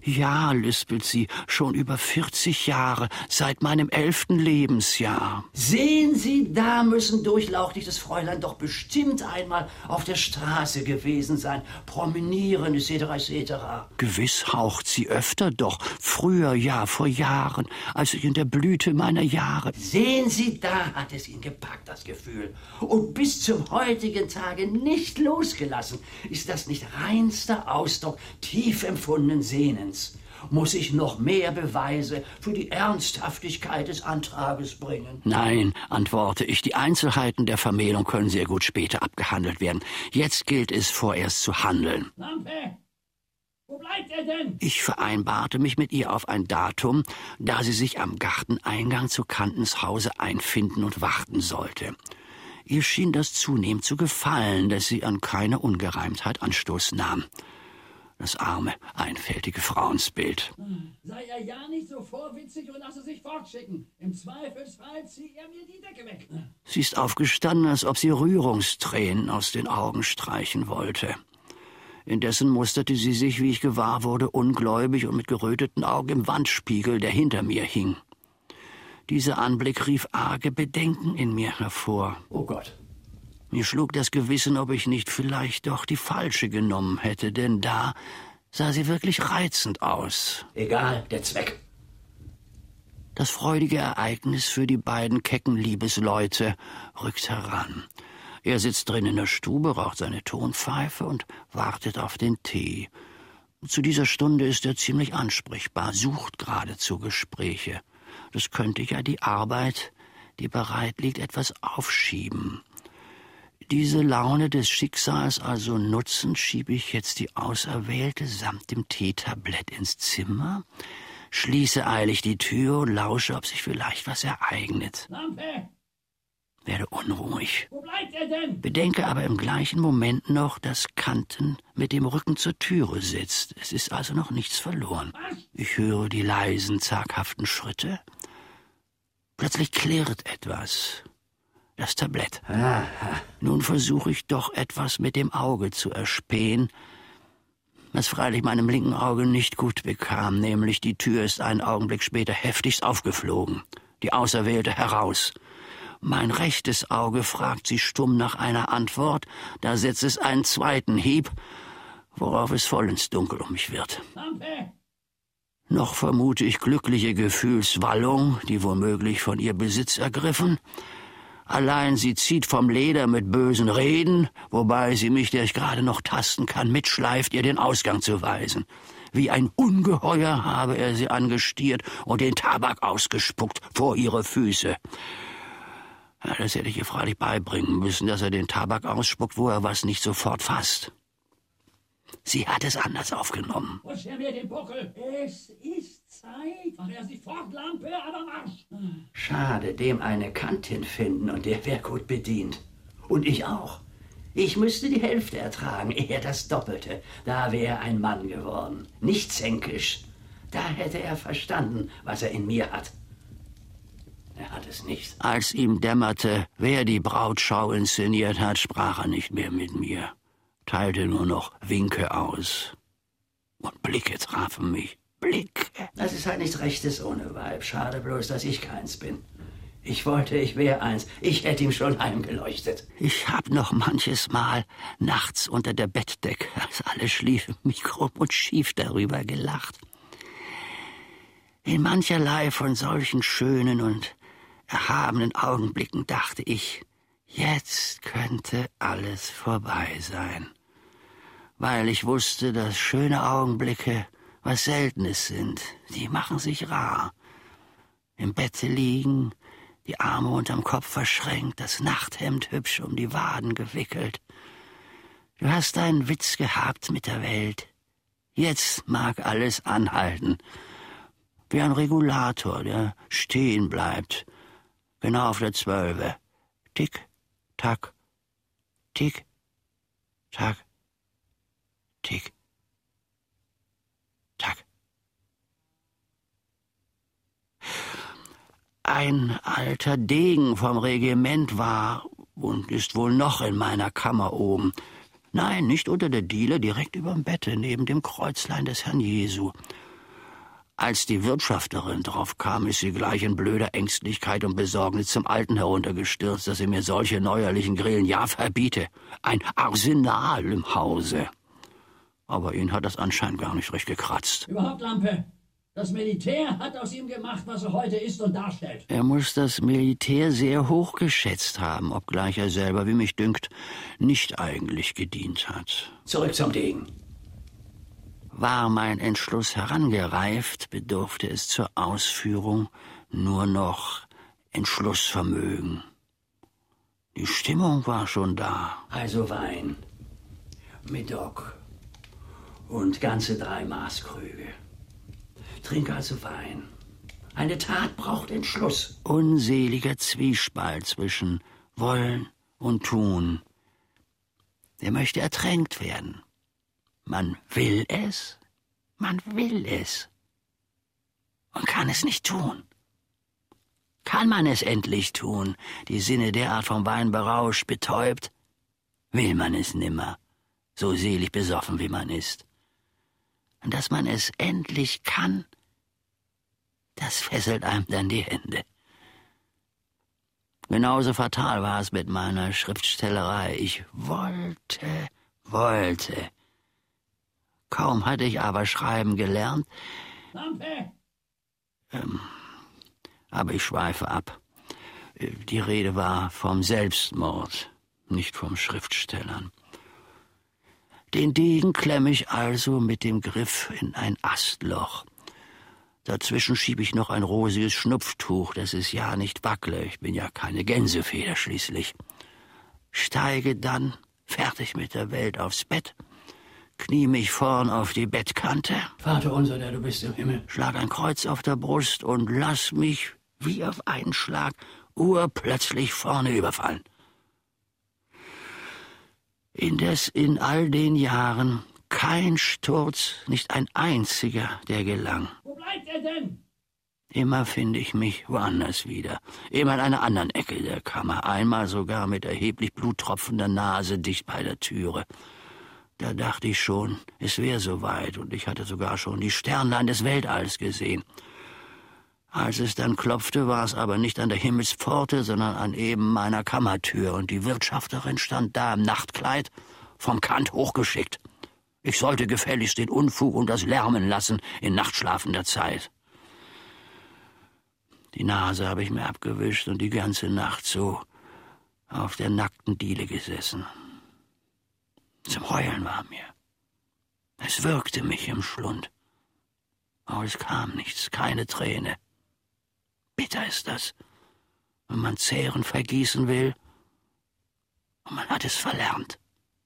Ja, lispelt sie, schon über vierzig Jahre, seit meinem elften Lebensjahr.
Sehen Sie, da müssen durchlauchtiges Fräulein doch bestimmt einmal auf der Straße gewesen sein, promenieren, et cetera et cetera.
Gewiss haucht sie öfter doch, früher, ja, vor Jahren, als ich in der Blüte meiner Jahre.
Sehen Sie, da hat es ihn gepackt, das Gefühl. Und bis zum heutigen Tage nicht losgelassen. Ist das nicht reinster Ausdruck tief empfundenen Sehnens? Muss ich noch mehr Beweise für die Ernsthaftigkeit des Antrages bringen?
Nein, antworte ich, die Einzelheiten der Vermählung können sehr gut später abgehandelt werden. Jetzt gilt es vorerst zu handeln.
Lampe! Wo bleibt er denn?
Ich vereinbarte mich mit ihr auf ein Datum, da sie sich am Garteneingang zu Kantens Hause einfinden und warten sollte. Ihr schien das zunehmend zu gefallen, dass sie an keine Ungereimtheit Anstoß nahm. Das arme, einfältige Frauensbild.
Sei er ja nicht so vorwitzig und lasse sich fortschicken. Im Zweifelsfall zieht er mir die Decke weg.
Sie ist aufgestanden, als ob sie Rührungstränen aus den Augen streichen wollte. Indessen musterte sie sich, wie ich gewahr wurde, ungläubig und mit geröteten Augen im Wandspiegel, der hinter mir hing. Dieser Anblick rief arge Bedenken in mir hervor.
Oh Gott.
Mir schlug das Gewissen, ob ich nicht vielleicht doch die falsche genommen hätte, denn da sah sie wirklich reizend aus.
Egal, der Zweck.
Das freudige Ereignis für die beiden kecken Liebesleute rückt heran. Er sitzt drin in der Stube, raucht seine Tonpfeife und wartet auf den Tee. Zu dieser Stunde ist er ziemlich ansprechbar, sucht geradezu Gespräche. Das könnte ja die Arbeit, die bereit liegt, etwas aufschieben. Diese Laune des Schicksals also nutzend, schiebe ich jetzt die Auserwählte samt dem Teetablett ins Zimmer, schließe eilig die Tür und lausche, ob sich vielleicht was ereignet.
Lampe!
Werde unruhig.
Wo bleibt er denn?
Bedenke aber im gleichen Moment noch, dass Kanten mit dem Rücken zur Türe sitzt. Es ist also noch nichts verloren.
Was?
Ich höre die leisen, zaghaften Schritte. Plötzlich klirrt etwas. Das Tablett.
Aha.
Nun versuche ich doch etwas mit dem Auge zu erspähen, was freilich meinem linken Auge nicht gut bekam, nämlich die Tür ist einen Augenblick später heftigst aufgeflogen. Die Auserwählte heraus. Mein rechtes Auge fragt sie stumm nach einer Antwort, da setzt es einen zweiten Hieb, worauf es vollends dunkel um mich wird.
Lampe!
Noch vermute ich glückliche Gefühlswallung, die womöglich von ihr Besitz ergriffen. Allein sie zieht vom Leder mit bösen Reden, wobei sie mich, der ich gerade noch tasten kann, mitschleift, ihr den Ausgang zu weisen. Wie ein Ungeheuer habe er sie angestiert und den Tabak ausgespuckt vor ihre Füße. Ja, das hätte ich ihr freilich beibringen müssen, dass er den Tabak ausspuckt, wo er was nicht sofort fasst. Sie hat es anders aufgenommen.
Push er mir den Buckel. Es ist Zeit. Mach er sich fort, Lampe, aber Marsch.
Schade, dem eine Kantin finden und der wäre gut bedient. Und ich auch. Ich müsste die Hälfte ertragen, eher das Doppelte. Da wäre ein Mann geworden. Nicht zänkisch. Da hätte er verstanden, was er in mir hat. Er hat es nicht.
Als ihm dämmerte, wer die Brautschau inszeniert hat, sprach er nicht mehr mit mir, teilte nur noch Winke aus. Und Blicke trafen mich. Blicke.
Das ist halt nichts Rechtes ohne Weib. Schade bloß, dass ich keins bin. Ich wollte, ich wäre eins. Ich hätte ihm schon heimgeleuchtet.
Ich hab noch manches Mal nachts unter der Bettdecke, als alle schliefen, mich krumm und schief darüber gelacht. In mancherlei von solchen schönen und erhabenen Augenblicken dachte ich, jetzt könnte alles vorbei sein. Weil ich wusste, dass schöne Augenblicke was Seltenes sind. Die machen sich rar. Im Bette liegen, die Arme unterm Kopf verschränkt, das Nachthemd hübsch um die Waden gewickelt. Du hast deinen Witz gehabt mit der Welt. Jetzt mag alles anhalten. Wie ein Regulator, der stehen bleibt. Genau auf der Zwölfe. Tick, tack, tick, tack, tick, tack. Ein alter Degen vom Regiment war und ist wohl noch in meiner Kammer oben. Nein, nicht unter der Diele, direkt überm Bette, neben dem Kreuzlein des Herrn Jesu. Als die Wirtschafterin drauf kam, ist sie gleich in blöder Ängstlichkeit und Besorgnis zum Alten heruntergestürzt, dass sie mir solche neuerlichen Grillen ja verbiete. Ein Arsenal im Hause. Aber ihn hat das anscheinend gar nicht recht gekratzt.
Überhaupt, Lampe, das Militär hat aus ihm gemacht, was er heute ist und darstellt.
Er muss das Militär sehr hoch geschätzt haben, obgleich er selber, wie mich dünkt, nicht eigentlich gedient hat.
Zurück zum Degen.
War mein Entschluss herangereift, bedurfte es zur Ausführung nur noch Entschlussvermögen. Die Stimmung war schon da.
Also Wein, Medoc und ganze drei Maßkrüge. Trink also Wein. Eine Tat braucht Entschluss.
Unseliger Zwiespalt zwischen Wollen und Tun. Der möchte ertränkt werden. Man will es, man will es und kann es nicht tun. Kann man es endlich tun, die Sinne derart vom Wein berauscht, betäubt, will man es nimmer, so selig besoffen wie man ist. Und dass man es endlich kann, das fesselt einem dann die Hände. Genauso fatal war es mit meiner Schriftstellerei. Ich wollte, wollte. Kaum hatte ich aber schreiben gelernt.
Lampe!
Ähm, aber ich schweife ab. Die Rede war vom Selbstmord, nicht vom Schriftstellern. Den Degen klemme ich also mit dem Griff in ein Astloch. Dazwischen schiebe ich noch ein rosiges Schnupftuch, dass es ja nicht wackle. Ich bin ja keine Gänsefeder schließlich. Steige dann, fertig mit der Welt, aufs Bett, knie mich vorn auf die Bettkante,
Vater unser, der du bist im Himmel.
schlag ein Kreuz auf der Brust und lass mich, wie auf einen Schlag, urplötzlich vorne überfallen. Indes in all den Jahren kein Sturz, nicht ein einziger, der gelang.
Wo bleibt er denn?
Immer finde ich mich woanders wieder. Immer in einer anderen Ecke der Kammer. Einmal sogar mit erheblich bluttropfender Nase dicht bei der Türe. Da dachte ich schon, es wäre soweit, und ich hatte sogar schon die Sternlein des Weltalls gesehen. Als es dann klopfte, war es aber nicht an der Himmelspforte, sondern an eben meiner Kammertür, und die Wirtschafterin stand da im Nachtkleid, vom Kant hochgeschickt. Ich sollte gefälligst den Unfug und das Lärmen lassen in nachtschlafender Zeit. Die Nase habe ich mir abgewischt und die ganze Nacht so auf der nackten Diele gesessen. Zum Heulen war mir. Es würgte mich im Schlund. Aber es kam nichts, keine Träne. Bitter ist das, wenn man zehren vergießen will, und man hat es verlernt.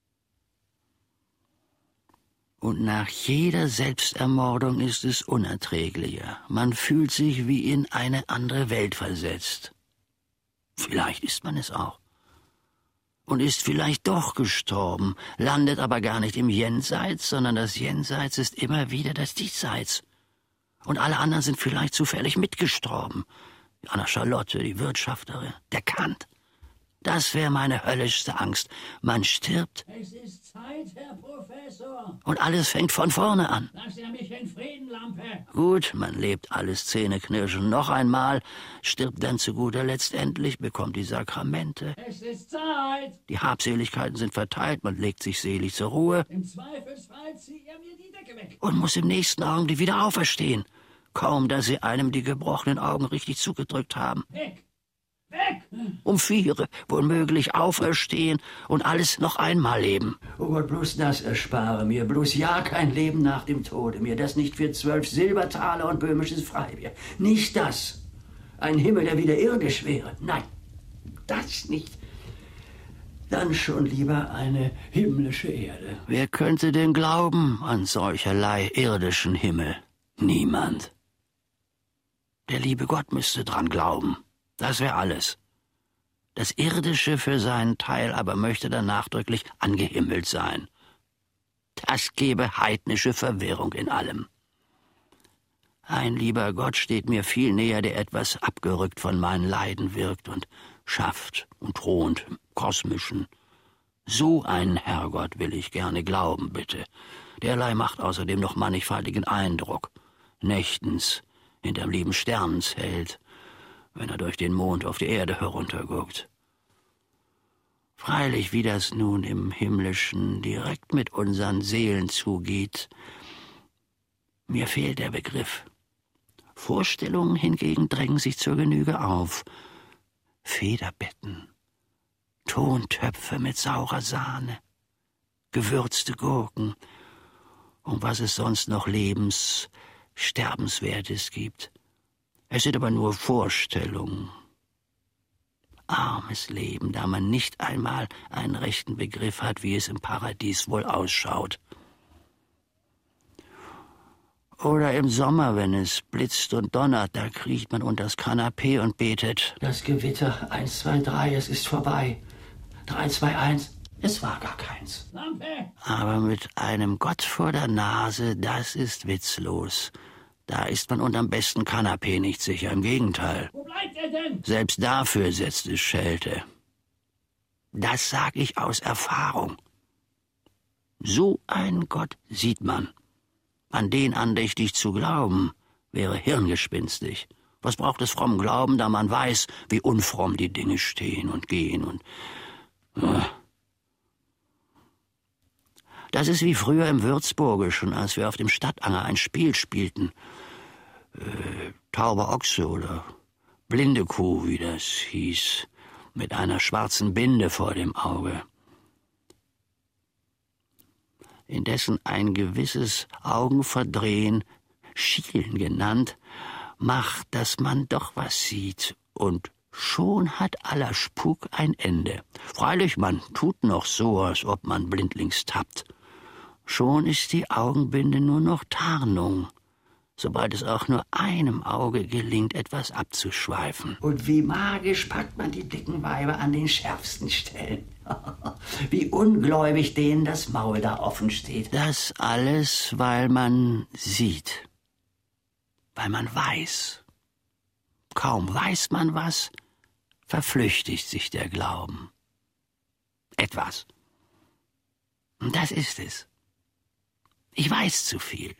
Und nach jeder Selbstermordung ist es unerträglicher. Man fühlt sich wie in eine andere Welt versetzt. Vielleicht ist man es auch. Und ist vielleicht doch gestorben, landet aber gar nicht im Jenseits, sondern das Jenseits ist immer wieder das Diesseits. Und alle anderen sind vielleicht zufällig mitgestorben. Die Anna Charlotte, die Wirtschafterin, der Kant. Das wäre meine höllischste Angst. Man stirbt.
Es ist Zeit, Herr Professor.
Und alles fängt von vorne an.
Lass er mich in Frieden, Lampe.
Gut, man lebt alles Zähneknirschen noch einmal, stirbt dann zu guter Letzt endlich, bekommt die Sakramente.
Es ist Zeit.
Die Habseligkeiten sind verteilt, man legt sich selig zur Ruhe
Im Zweifelsfall zieht er mir die Decke weg.
und muss im nächsten Augenblick wieder auferstehen. Kaum, dass sie einem die gebrochenen Augen richtig zugedrückt haben.
Weg. Weg.
Um viere, womöglich auferstehen und alles noch einmal leben.
Oh Gott, bloß das erspare mir, bloß ja kein Leben nach dem Tode, mir das nicht für zwölf Silbertaler und böhmisches Freibier. Nicht das. Ein Himmel, der wieder irdisch wäre. Nein, das nicht. Dann schon lieber eine himmlische Erde.
Wer könnte denn glauben an solcherlei irdischen Himmel? Niemand. Der liebe Gott müsste dran glauben. Das wäre alles. Das Irdische für seinen Teil aber möchte dann nachdrücklich angehimmelt sein. Das gebe heidnische Verwirrung in allem. Ein lieber Gott steht mir viel näher, der etwas abgerückt von meinen Leiden wirkt und schafft und thront im Kosmischen. So einen Herrgott will ich gerne glauben, bitte. Derlei macht außerdem noch mannigfaltigen Eindruck. nächtens hinterm lieben Sternenzelt, wenn er durch den Mond auf die Erde herunterguckt. Freilich, wie das nun im Himmlischen direkt mit unseren Seelen zugeht, mir fehlt der Begriff. Vorstellungen hingegen drängen sich zur Genüge auf. Federbetten, Tontöpfe mit saurer Sahne, gewürzte Gurken und was es sonst noch Lebens-, Sterbenswertes gibt. Es sind aber nur Vorstellungen. Armes Leben, da man nicht einmal einen rechten Begriff hat, wie es im Paradies wohl ausschaut. Oder im Sommer, wenn es blitzt und donnert, da kriecht man unters Kanapee und betet.
Das Gewitter, eins, zwei, drei, es ist vorbei. Drei, zwei, eins, es war gar keins.
Lampe!
Aber mit einem Gott vor der Nase, das ist witzlos. Da ist man unterm besten Kanapee nicht sicher, im Gegenteil.
Wo bleibt er denn?
Selbst dafür setzt es Schelte. Das sag ich aus Erfahrung. So einen Gott sieht man. An den andächtig zu glauben, wäre hirngespinstig. Was braucht es frommen Glauben, da man weiß, wie unfromm die Dinge stehen und gehen und... Ja. Das ist wie früher im Würzburgischen, als wir auf dem Stadtanger ein Spiel spielten. Äh, Tauber Ochse oder blinde Kuh, wie das hieß, mit einer schwarzen Binde vor dem Auge. Indessen ein gewisses Augenverdrehen, Schielen genannt, macht, dass man doch was sieht, und schon hat aller Spuk ein Ende. Freilich, man tut noch so, als ob man blindlings tappt. Schon ist die Augenbinde nur noch Tarnung, sobald es auch nur einem Auge gelingt, etwas abzuschweifen.
Und wie magisch packt man die dicken Weiber an den schärfsten Stellen. Wie ungläubig denen das Maul da offen steht.
Das alles, weil man sieht, weil man weiß. Kaum weiß man was, verflüchtigt sich der Glauben. Etwas. Und das ist es. Ich weiß zu viel.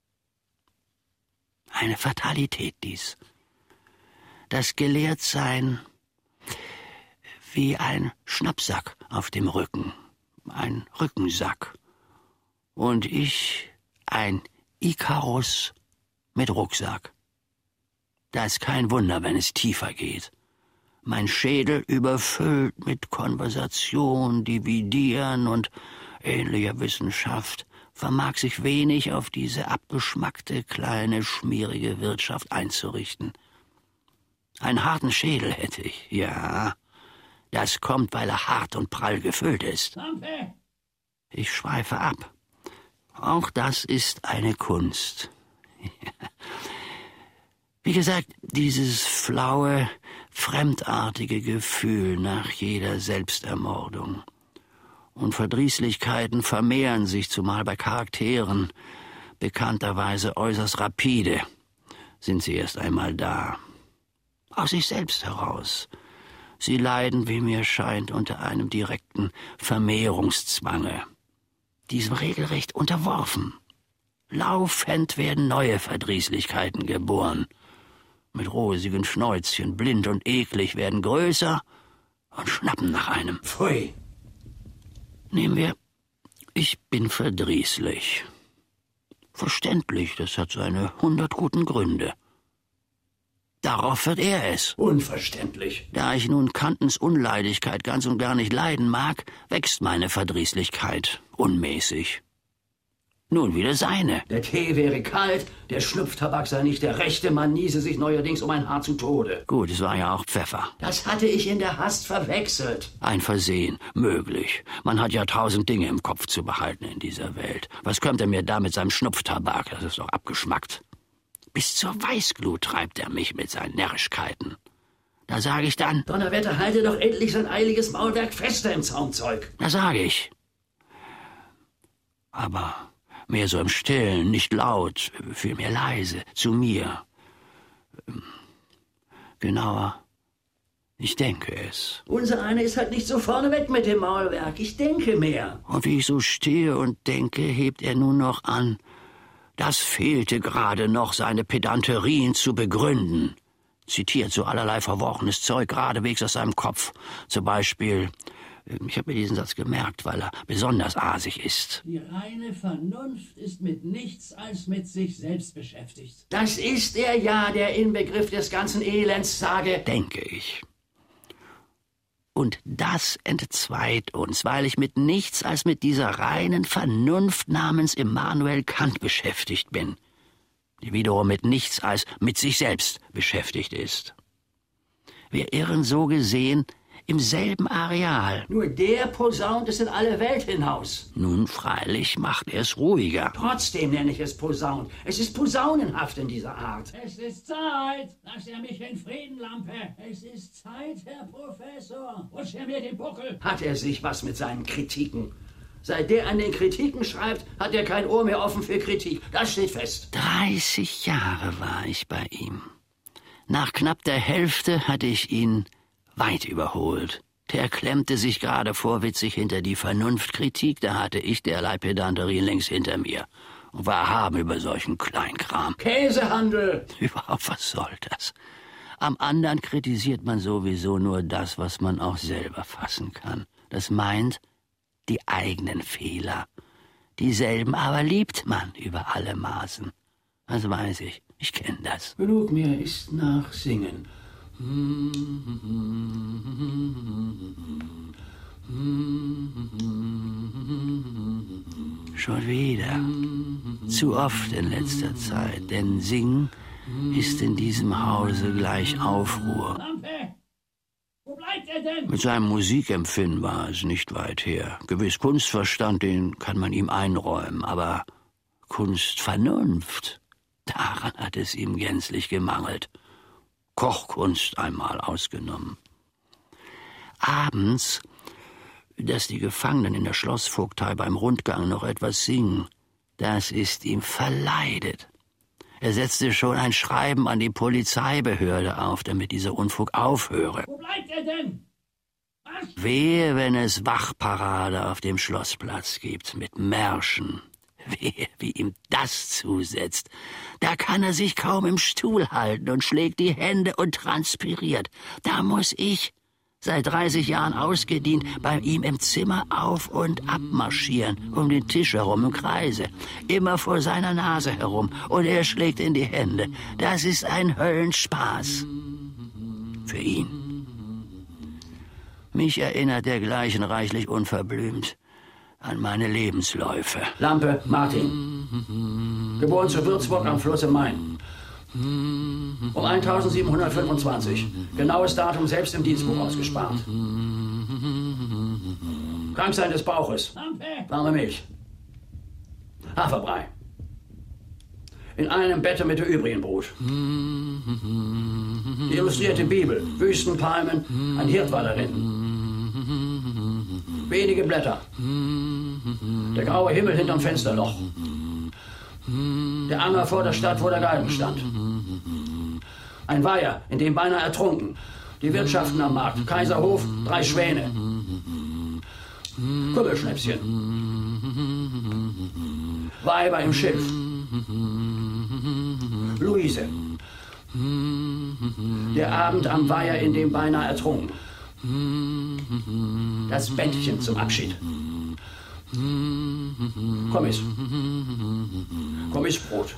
Eine Fatalität dies. Das Gelehrtsein wie ein Schnappsack auf dem Rücken, ein Rückensack. Und ich ein Ikarus mit Rucksack. Das ist kein Wunder, wenn es tiefer geht. Mein Schädel überfüllt mit Konversation, Dividieren und ähnlicher Wissenschaft vermag sich wenig auf diese abgeschmackte, kleine, schmierige Wirtschaft einzurichten. Einen harten Schädel hätte ich, ja. Das kommt, weil er hart und prall gefüllt ist.
Lampe!
Ich schweife ab. Auch das ist eine Kunst. Wie gesagt, dieses flaue, fremdartige Gefühl nach jeder Selbstermordung. Und Verdrießlichkeiten vermehren sich, zumal bei Charakteren, bekannterweise äußerst rapide, sind sie erst einmal da. Aus sich selbst heraus. Sie leiden, wie mir scheint, unter einem direkten Vermehrungszwange. Diesem regelrecht unterworfen. Laufend werden neue Verdrießlichkeiten geboren. Mit rosigen Schnäuzchen, blind und eklig, werden größer und schnappen nach einem.
Pfui!
Nehmen wir, ich bin verdrießlich. Verständlich, das hat seine hundert guten Gründe. Darauf wird er es.
Unverständlich.
Da ich nun Kantens Unleidigkeit ganz und gar nicht leiden mag, wächst meine Verdrießlichkeit unmäßig. Nun wieder seine.
Der Tee wäre kalt, der Schnupftabak sei nicht der rechte, man niese sich neuerdings um ein Haar zu Tode.
Gut, es war ja auch Pfeffer.
Das hatte ich in der Hast verwechselt.
Ein Versehen, möglich. Man hat ja tausend Dinge im Kopf zu behalten in dieser Welt. Was kommt er mir da mit seinem Schnupftabak? Das ist doch abgeschmackt. Bis zur Weißglut treibt er mich mit seinen Närrischkeiten. Da sage ich dann...
Donnerwetter, halte doch endlich sein eiliges Maulwerk fester im Zaumzeug.
Da sage ich. Aber mehr so im Stillen, nicht laut, vielmehr leise, zu mir. Genauer, ich denke es.
Unser einer ist halt nicht so vorneweg mit dem Maulwerk. Ich denke mehr.
Und wie ich so stehe und denke, hebt er nun noch an... Das fehlte gerade noch, seine Pedanterien zu begründen. Zitiert so allerlei verworrenes Zeug geradewegs aus seinem Kopf. Zum Beispiel, ich habe mir diesen Satz gemerkt, weil er besonders asig ist.
Die reine Vernunft ist mit nichts als mit sich selbst beschäftigt.
Das ist er ja, der Inbegriff des ganzen Elends, sage,
denke ich. Und das entzweit uns, weil ich mit nichts als mit dieser reinen Vernunft namens Immanuel Kant beschäftigt bin, die wiederum mit nichts als mit sich selbst beschäftigt ist. Wir irren so gesehen im selben Areal.
Nur der posaunt es in alle Welt hinaus.
Nun freilich macht er es ruhiger.
Trotzdem nenne ich es posaunt. Es ist posaunenhaft in dieser Art.
Es ist Zeit. Lass er mich in Frieden, Lampe. Es ist Zeit, Herr Professor. Rutsch er mir den Buckel.
Hat er sich was mit seinen Kritiken? Seit der an den Kritiken schreibt, hat er kein Ohr mehr offen für Kritik. Das steht fest.
Dreißig Jahre war ich bei ihm. Nach knapp der Hälfte hatte ich ihn weit überholt. Der klemmte sich gerade vorwitzig hinter die Vernunftkritik, da hatte ich derlei Pedanterien längst hinter mir und war erhaben über solchen Kleinkram.
Käsehandel!
Überhaupt, was soll das? Am anderen kritisiert man sowieso nur das, was man auch selber fassen kann. Das meint die eigenen Fehler. Dieselben aber liebt man über alle Maßen. Das weiß ich, ich kenne das.
Genug, mir ist nach Singen.
Schon wieder. Zu oft in letzter Zeit, denn Singen ist in diesem Hause gleich Aufruhr.
Lampe! Wo bleibt er denn?
Mit seinem Musikempfinden war es nicht weit her. Gewiss Kunstverstand, den kann man ihm einräumen, aber Kunstvernunft, daran hat es ihm gänzlich gemangelt. Kochkunst einmal ausgenommen. Abends, dass die Gefangenen in der Schlossvogtei beim Rundgang noch etwas singen, das ist ihm verleidet. Er setzte schon ein Schreiben an die Polizeibehörde auf, damit dieser Unfug aufhöre.
Wo bleibt er denn? Was?
Wehe, wenn es Wachparade auf dem Schlossplatz gibt, mit Märschen. Wehe, wie ihm das zusetzt. Da kann er sich kaum im Stuhl halten und schlägt die Hände und transpiriert. Da muss ich, seit dreißig Jahren ausgedient, bei ihm im Zimmer auf und ab marschieren, um den Tisch herum im Kreise, immer vor seiner Nase herum, und er schlägt in die Hände. Das ist ein Höllenspaß. Für ihn. Mich erinnert dergleichen reichlich unverblümt an meine Lebensläufe.
Lampe, Martin. Geboren zu Würzburg am Flusse Main. Um eintausendsiebenhundertfünfundzwanzig. Genaues Datum selbst im Dienstbuch ausgespart. Kranksein des Bauches. Warme Milch. Haferbrei. In einem Bette mit der übrigen Brut. Die illustrierte Bibel. Wüstenpalmen. Ein Hirt war darin. Wenige Blätter. Der graue Himmel hinterm Fensterloch. Der Anger vor der Stadt, wo der Galgen stand. Ein Weiher, in dem beinahe ertrunken. Die Wirtschaften am Markt. Kaiserhof, drei Schwäne. Kuppelschnäpschen. Weiber im Schilf. Luise. Der Abend am Weiher, in dem beinahe ertrunken. Das Bettchen zum Abschied. Kommis. Kommissbrot.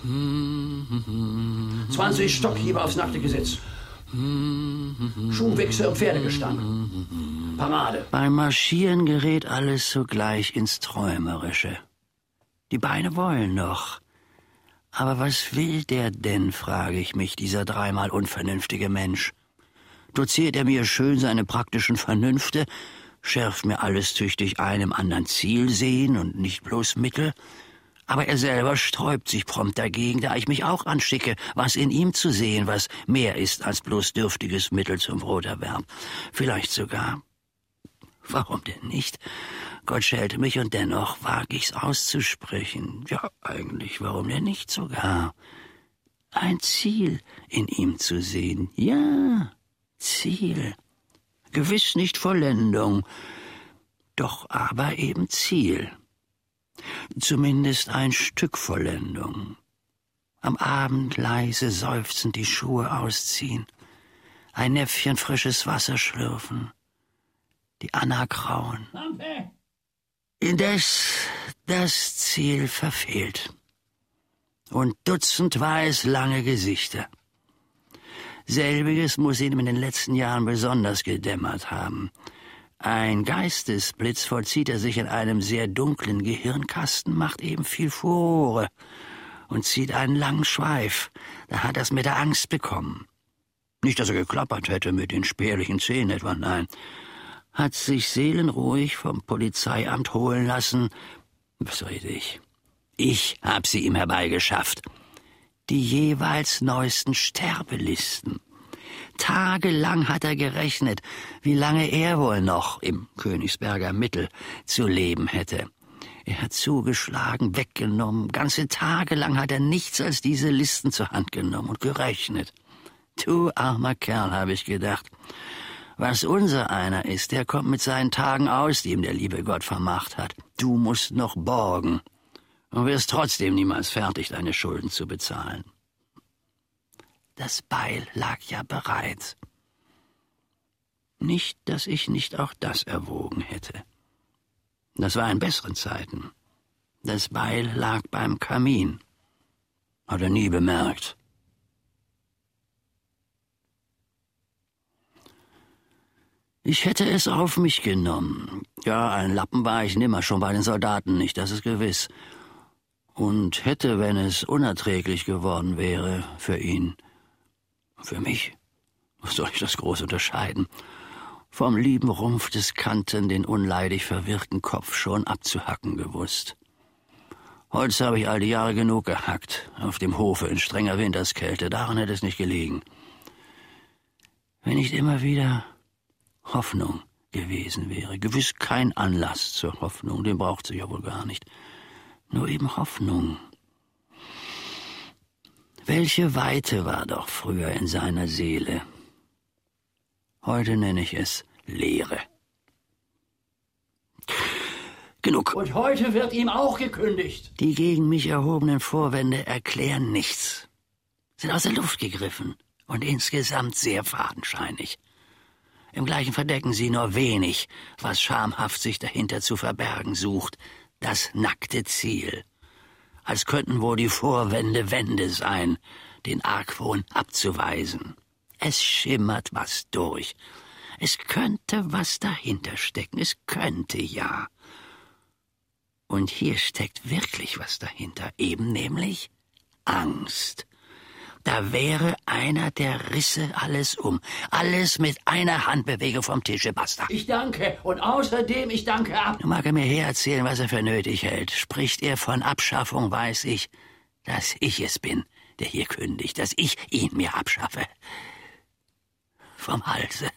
zwanzig Stockhiebe aufs nackte Gesitz. Schuhwichse und Pferdegestank. Parade.
Beim Marschieren gerät alles sogleich ins Träumerische. Die Beine wollen noch. Aber was will der denn, frage ich mich, dieser dreimal unvernünftige Mensch. Doziert er mir schön seine praktischen Vernünfte, schärft mir alles tüchtig ein im anderen Ziel sehen und nicht bloß Mittel, aber er selber sträubt sich prompt dagegen, da ich mich auch anschicke, was in ihm zu sehen, was mehr ist als bloß dürftiges Mittel zum Broterwerb. Vielleicht sogar, warum denn nicht? Gott schelte mich und dennoch wag ich's auszusprechen. Ja, eigentlich, warum denn nicht sogar? Ein Ziel in ihm zu sehen, ja, Ziel. Gewiss nicht Vollendung, doch aber eben Ziel. Zumindest ein Stück Vollendung. Am Abend leise seufzend die Schuhe ausziehen, ein Näpfchen frisches Wasser schlürfen, die Anna krauen.
Lampe!
Indes das Ziel verfehlt. Und dutzendweis lange Gesichter. Selbiges muss ihm in den letzten Jahren besonders gedämmert haben. Ein Geistesblitz vollzieht er sich in einem sehr dunklen Gehirnkasten, macht eben viel Furore und zieht einen langen Schweif. Da hat er's mit der Angst bekommen. Nicht, dass er geklappert hätte mit den spärlichen Zähnen etwa, nein. Hat sich seelenruhig vom Polizeiamt holen lassen. Was rede ich? Ich hab sie ihm herbeigeschafft. Die jeweils neuesten Sterbelisten. Tagelang hat er gerechnet, wie lange er wohl noch im Königsberger Mittel zu leben hätte. Er hat zugeschlagen, weggenommen. Ganze Tage lang hat er nichts als diese Listen zur Hand genommen und gerechnet. Du armer Kerl, habe ich gedacht. Was unser einer ist, der kommt mit seinen Tagen aus, die ihm der liebe Gott vermacht hat. Du musst noch borgen und wirst trotzdem niemals fertig, deine Schulden zu bezahlen. Das Beil lag ja bereit. Nicht, dass ich nicht auch das erwogen hätte. Das war in besseren Zeiten. Das Beil lag beim Kamin. Hat er nie bemerkt. Ich hätte es auf mich genommen. Ja, ein Lappen war ich nimmer, schon bei den Soldaten nicht, das ist gewiss. Und hätte, wenn es unerträglich geworden wäre für ihn, für mich, was soll ich das groß unterscheiden, vom lieben Rumpf des Kanten den unleidig verwirrten Kopf schon abzuhacken gewusst. Holz habe ich all die Jahre genug gehackt, auf dem Hofe in strenger Winterskälte, daran hätte es nicht gelegen. Wenn nicht immer wieder Hoffnung gewesen wäre, gewiss kein Anlass zur Hoffnung, den braucht sie ja wohl gar nicht, nur eben Hoffnung. Welche Weite war doch früher in seiner Seele. Heute nenne ich es Leere. Genug.
Und heute wird ihm auch gekündigt.
Die gegen mich erhobenen Vorwände erklären nichts, sind aus der Luft gegriffen und insgesamt sehr fadenscheinig. Im Gleichen verdecken sie nur wenig, was schamhaft sich dahinter zu verbergen sucht, das nackte Ziel. Als könnten wohl die Vorwände Wände sein, den Argwohn abzuweisen. Es schimmert was durch. Es könnte was dahinter stecken, es könnte ja. Und hier steckt wirklich was dahinter, eben nämlich Angst. Da wäre einer, der risse alles um. Alles mit einer Handbewegung vom Tische, basta.
Ich danke. Und außerdem, ich danke ab.
Nun mag er mir hererzählen, was er für nötig hält. Spricht er von Abschaffung, weiß ich, dass ich es bin, der hier kündigt, dass ich ihn mir abschaffe. Vom Halse.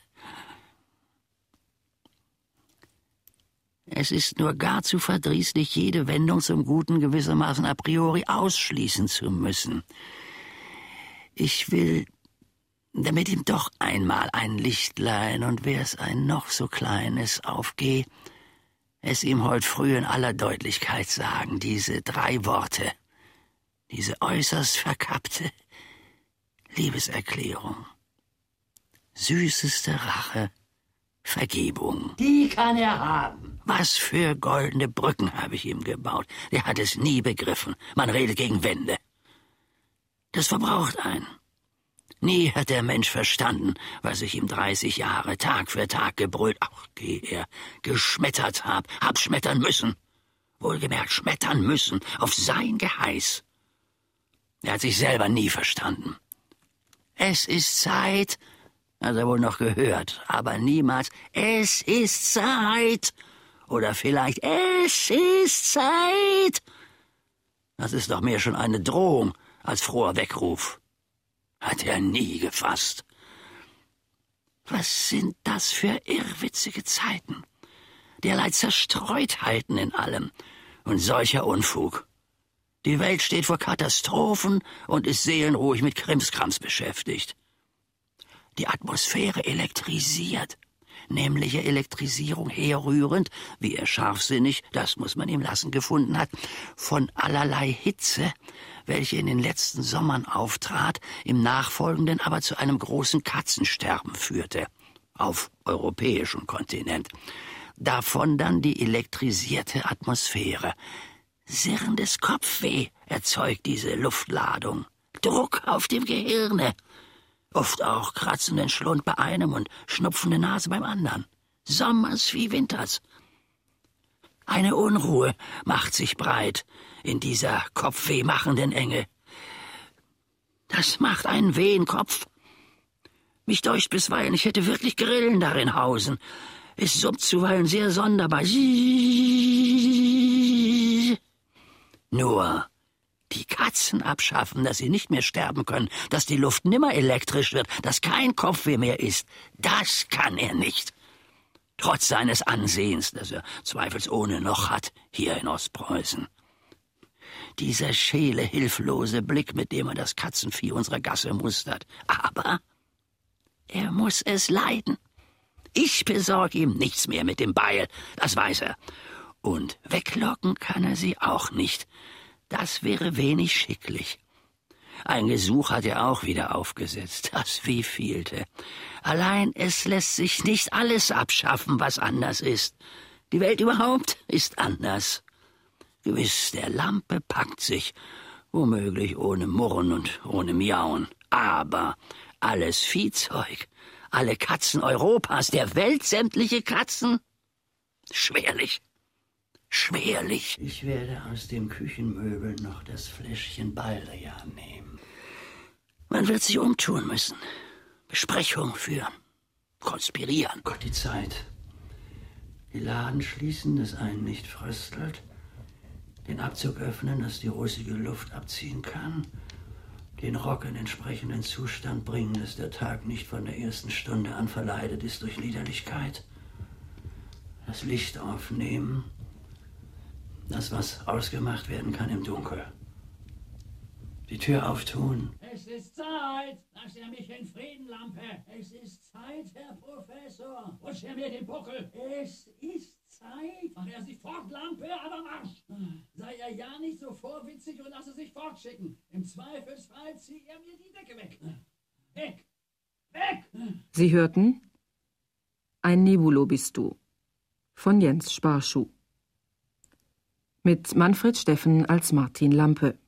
Es ist nur gar zu verdrießlich, jede Wendung zum Guten gewissermaßen a priori ausschließen zu müssen. Ich will, damit ihm doch einmal ein Lichtlein, und wär's ein noch so kleines, aufgeh, es ihm heut früh in aller Deutlichkeit sagen, diese drei Worte, diese äußerst verkappte Liebeserklärung. Süßeste Rache, Vergebung.
Die kann er haben.
Was für goldene Brücken habe ich ihm gebaut. Der hat es nie begriffen. Man redet gegen Wände. Das verbraucht einen. Nie hat der Mensch verstanden, was ich ihm dreißig Jahre Tag für Tag gebrüllt, ach geh er, geschmettert hab, hab schmettern müssen. Wohlgemerkt schmettern müssen, auf sein Geheiß. Er hat sich selber nie verstanden. Es ist Zeit, hat er wohl noch gehört, aber niemals, es ist Zeit. Oder vielleicht, es ist Zeit. Das ist doch mehr schon eine Drohung als froher Weckruf. Hat er nie gefasst. Was sind das für irrwitzige Zeiten? Derlei Zerstreutheiten in allem und solcher Unfug. Die Welt steht vor Katastrophen und ist seelenruhig mit Krimskrams beschäftigt. Die Atmosphäre elektrisiert. nämliche Elektrisierung herrührend, wie er scharfsinnig, das muss man ihm lassen, gefunden hat, von allerlei Hitze, welche in den letzten Sommern auftrat, im nachfolgenden aber zu einem großen Katzensterben führte, auf europäischem Kontinent. Davon dann die elektrisierte Atmosphäre. Sirrendes Kopfweh erzeugt diese Luftladung, Druck auf dem Gehirne, oft auch kratzenden Schlund bei einem und schnupfende Nase beim anderen, sommers wie winters. Eine Unruhe macht sich breit in dieser kopfwehmachenden Enge. Das macht einen weh im Kopf. Mich deucht bisweilen, ich hätte wirklich Grillen darin hausen. Es summt zuweilen sehr sonderbar. Nur die Katzen abschaffen, dass sie nicht mehr sterben können, dass die Luft nimmer elektrisch wird, dass kein Kopfweh mehr ist, das kann er nicht. Trotz seines Ansehens, das er zweifelsohne noch hat, hier in Ostpreußen. Dieser schäle, hilflose Blick, mit dem er das Katzenvieh unserer Gasse mustert. Aber er muss es leiden. Ich besorge ihm nichts mehr mit dem Beil, das weiß er. Und weglocken kann er sie auch nicht. Das wäre wenig schicklich. Ein Gesuch hat er auch wieder aufgesetzt, das wievielte. Allein es lässt sich nicht alles abschaffen, was anders ist. Die Welt überhaupt ist anders. Gewiss, der Lampe packt sich, womöglich ohne Murren und ohne Miauen. Aber alles Viehzeug, alle Katzen Europas, der Welt sämtliche Katzen, schwerlich. Schwerlich.
Ich werde aus dem Küchenmöbel noch das Fläschchen Baldrian nehmen.
Man wird sich umtun müssen. Besprechung führen. Konspirieren.
Gott, die Zeit. Die Laden schließen, dass einen nicht fröstelt. Den Abzug öffnen, dass die rußige Luft abziehen kann. Den Rock in entsprechenden Zustand bringen, dass der Tag nicht von der ersten Stunde an verleidet ist durch Liederlichkeit. Das Licht aufnehmen. Das, was ausgemacht werden kann im Dunkel. Die Tür auftun.
Es ist Zeit. Lass er mich in Frieden, Lampe. Es ist Zeit, Herr Professor. Rutsch er mir den Buckel. Es ist Zeit. Mach er sich fort, Lampe, aber Marsch. Sei er ja nicht so vorwitzig und lasse sich fortschicken. Im Zweifelsfall zieh er mir die Decke weg. Weg. Weg.
Sie hörten Ein Nebulo bist du von Jens Sparschuh. Mit Manfred Steffen als Martin Lampe.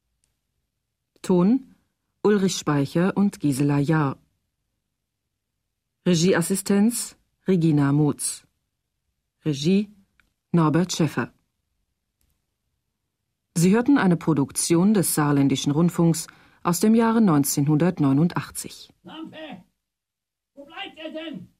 Ton Ulrich Speicher und Gisela Jahr. Regieassistenz Regina Motz. Regie Norbert Schäffer. Sie hörten eine Produktion des Saarländischen Rundfunks aus dem Jahre neunzehnhundertneunundachtzig.
Lampe! Wo bleibt er denn?